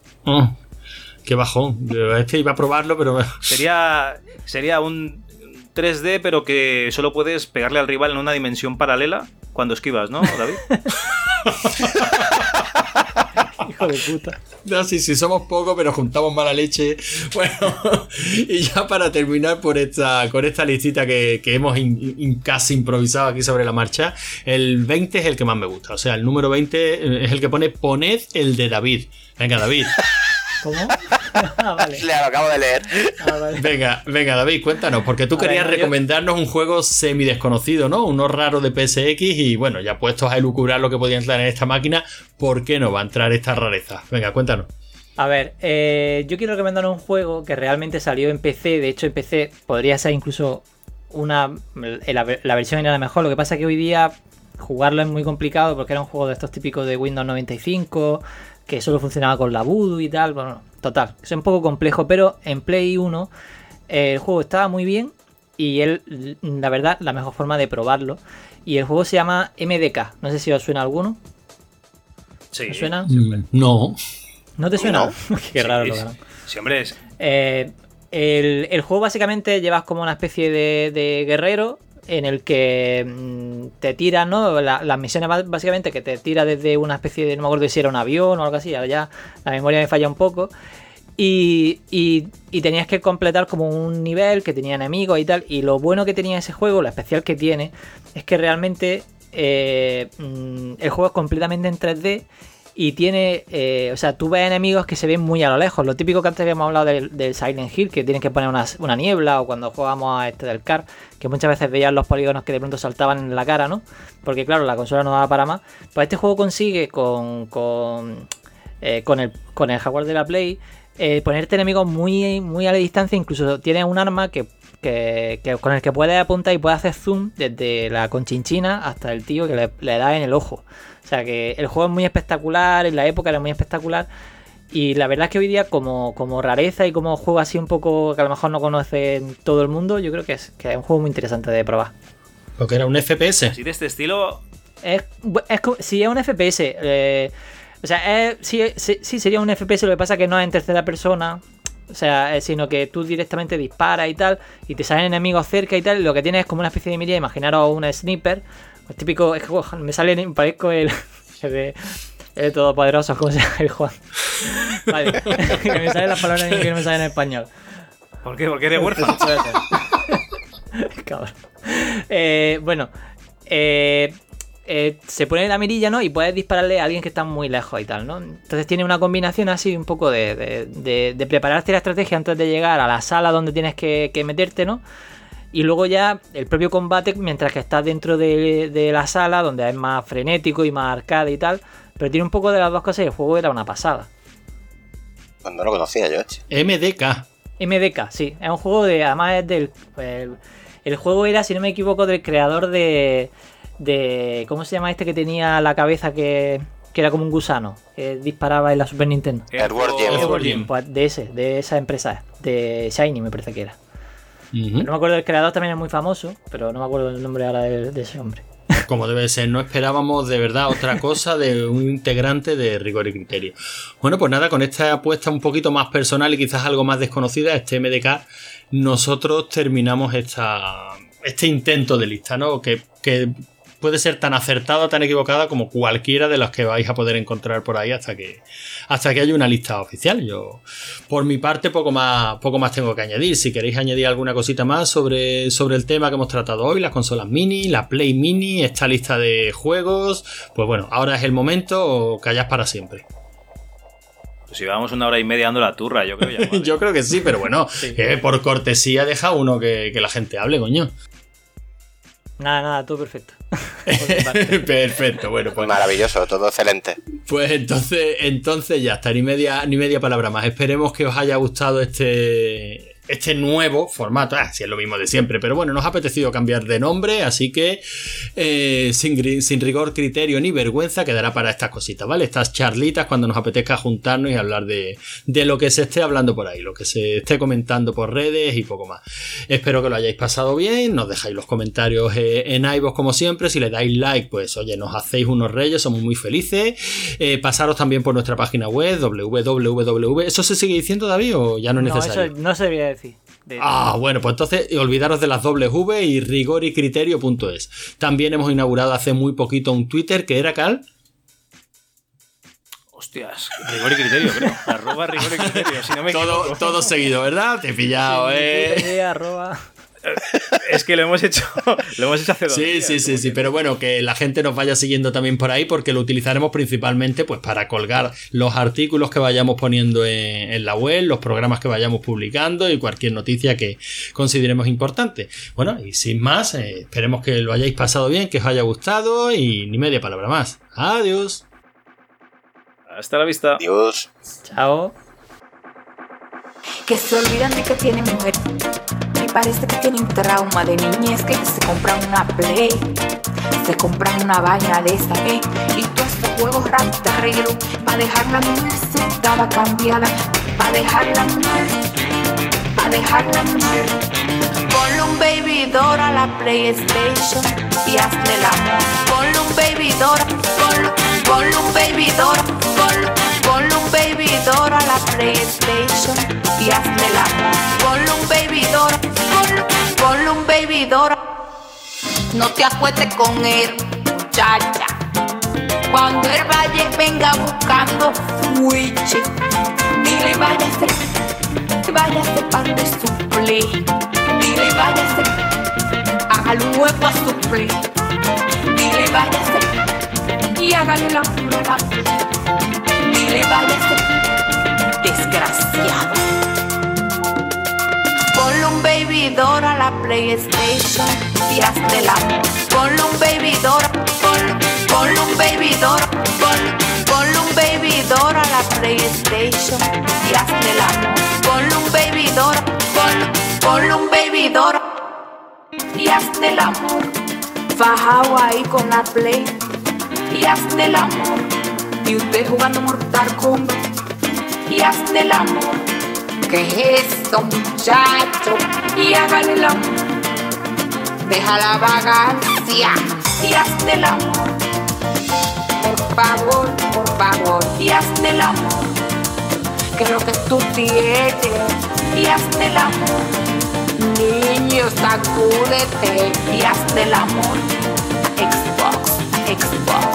Qué bajón. Este iba a probarlo, pero... Sería un 3D, pero que solo puedes pegarle al rival en una dimensión paralela cuando esquivas, ¿no, David? Hijo de puta. No, sí, somos pocos, pero juntamos mala leche. Bueno, y ya para terminar con esta listita que hemos casi improvisado aquí sobre la marcha, el 20 es el que más me gusta. O sea, el número 20 es el que poned el de David. Venga, David. ¿Cómo? Vale. Le acabo de leer. Vale. Venga, David, cuéntanos, porque tú querías recomendarnos un juego semi desconocido, ¿no? Uno raro de PSX y bueno, ya puestos a elucubrar lo que podía entrar en esta máquina, ¿por qué no va a entrar esta rareza? Venga, cuéntanos. A ver, yo quiero recomendar un juego que realmente salió en PC. De hecho, en PC podría ser incluso la versión era la mejor. Lo que pasa es que hoy día jugarlo es muy complicado porque era un juego de estos típicos de Windows 95 que solo funcionaba con la Voodoo y tal. Bueno, total, es un poco complejo, pero en Play 1 el juego estaba muy bien y la verdad, la mejor forma de probarlo. Y el juego se llama MDK. No sé si os suena alguno. Sí. ¿Os suena? No. ¿No te suena? No. Qué raro. Sí, hombre, es... el juego básicamente llevas como una especie de guerrero en el que te tiras, ¿no? Las misiones básicamente que te tira desde una especie de... No me acuerdo si era un avión o algo así, ahora ya la memoria me falla un poco. Y tenías que completar como un nivel que tenía enemigos y tal. Y lo bueno que tenía ese juego, lo especial que tiene, es que realmente el juego es completamente en 3D. Y tiene, o sea, tú ves enemigos que se ven muy a lo lejos. Lo típico que antes habíamos hablado del Silent Hill, que tienes que poner una niebla, o cuando jugábamos a del CAR, que muchas veces veías los polígonos que de pronto saltaban en la cara, ¿no? Porque claro, la consola no daba para más. Pues este juego consigue con el hardware de la Play ponerte enemigos muy, muy a la distancia. Incluso tiene un arma que con el que puedes apuntar y puedes hacer zoom desde la conchinchina hasta el tío que le da en el ojo. O sea que el juego es muy espectacular, en la época era muy espectacular. Y la verdad es que hoy día como rareza y como juego así un poco que a lo mejor no conoce todo el mundo, yo creo que es un juego muy interesante de probar. Porque era un FPS. Sí, de este estilo... Sí, es un FPS. O sea, sí sería un FPS, lo que pasa que no es en tercera persona. O sea, sino que tú directamente disparas y tal, y te salen enemigos cerca y tal, y lo que tienes es como una especie de mira, imaginaros un sniper, pues típico, es que me sale, parezco el todopoderoso, ¿cómo se llama el Juan? Vale, que me salen las palabras que no me salen en español. ¿Por qué? Porque eres huérfano. Cabrón. Bueno, se pone la mirilla, ¿no? Y puedes dispararle a alguien que está muy lejos y tal, ¿no? Entonces tiene una combinación así un poco de prepararte la estrategia antes de llegar a la sala donde tienes que meterte, ¿no? Y luego ya el propio combate mientras que estás dentro de la sala, donde es más frenético y más arcade y tal. Pero tiene un poco de las dos cosas y el juego era una pasada. Pues no lo conocía yo, che. MDK, sí. Es un juego además es del... El juego era, si no me equivoco, del creador de ¿cómo se llama este que tenía la cabeza que era como un gusano? Que disparaba en la Super Nintendo. Earthworm Jim. Pues de esa empresa, de Shiny me parece que era. Uh-huh. No me acuerdo del creador, también es muy famoso, pero no me acuerdo el nombre ahora de ese hombre. Como debe ser, no esperábamos de verdad otra cosa de un integrante de Rigor y Criterio. Bueno, pues nada, con esta apuesta un poquito más personal y quizás algo más desconocida, este MDK, nosotros terminamos este intento de lista, ¿no? Que puede ser tan acertada o tan equivocada como cualquiera de las que vais a poder encontrar por ahí hasta que haya una lista oficial. Yo, por mi parte, poco más tengo que añadir. Si queréis añadir alguna cosita más sobre el tema que hemos tratado hoy, las consolas mini, la Play Mini, esta lista de juegos, pues bueno, ahora es el momento o calláis para siempre. Pues si vamos 1 hora y media dando la turra, yo creo ya. Vale. Yo creo que sí, pero bueno, sí. Por cortesía deja uno que la gente hable, coño. Nada, todo perfecto. Perfecto, bueno, pues maravilloso, todo excelente. Pues entonces ya está, ni media palabra más. Esperemos que os haya gustado este nuevo formato. Sí, es lo mismo de siempre, pero bueno, nos ha apetecido cambiar de nombre, así que sin rigor, criterio ni vergüenza quedará para estas cositas, ¿vale? Estas charlitas cuando nos apetezca juntarnos y hablar de lo que se esté hablando por ahí, lo que se esté comentando por redes y poco más. Espero que lo hayáis pasado bien, nos dejáis los comentarios en iVoox como siempre, si le dais like, pues oye, nos hacéis unos reyes, somos muy felices. Pasaros también por nuestra página web, www. ¿Eso se sigue diciendo, David, o ya no es necesario? Eso no se debía decir. Bueno, pues entonces olvidaros de las W y rigoricriterio.es. También hemos inaugurado hace muy poquito un Twitter que era, Cal. Hostias, Rigor y Criterio, creo. @ Rigor y Criterio, si no me equivoco. Todo seguido, ¿verdad? Te he pillado, Es que lo hemos hecho hace 2 días. Sí, pero bueno, que la gente nos vaya siguiendo también por ahí porque lo utilizaremos principalmente pues para colgar los artículos que vayamos poniendo en la web, los programas que vayamos publicando y cualquier noticia que consideremos importante. Bueno, y sin más, esperemos que lo hayáis pasado bien, que os haya gustado y ni media palabra más. Adiós. Hasta la vista. Adiós. Chao. Que se olvidan de que tienen mujer. Me parece que tienen trauma de niñez, que se compran una Play, se compran una vaina de esta, y todos estos juegos rastrero, pa' dejarla necesitada, cambiada, pa' dejarla mal. Ponle un Baby Doll a la PlayStation y hazle el amor. Ponle un Baby Doll, ponle un Baby Doll, ponle un Baby Doll a la PlayStation y hazle el amor. Ponle un Baby Doll, ponle un Baby Doll. No te acuestes con él, muchacha. Cuando él vaya, venga buscando Switch. Dile váyase parte de su Play. Dile váyase, hágale un hueco a su Play. Dile váyase y hágale la prueba. Dile váyase, desgraciado. Ponle un Baby Doll a la PlayStation y hazle el amor. Ponle un Baby Doll, ponle un Baby Doll, ponle un Baby Doll a la PlayStation y hazle el amor. Ponle un Baby Doll, ponle un Baby Doll y hazle el amor. Fajao ahí con la Play y hazle el amor. Y usted jugando Mortal Kombat y hazle el amor. ¿Qué es esto, muchacho? Y hágale el amor. Deja la vagancia y hazle el amor. por favor, y hazte el amor, que lo que tú tienes, y hazte el amor. Niño, sacúdete y hazte el amor. Xbox, Xbox.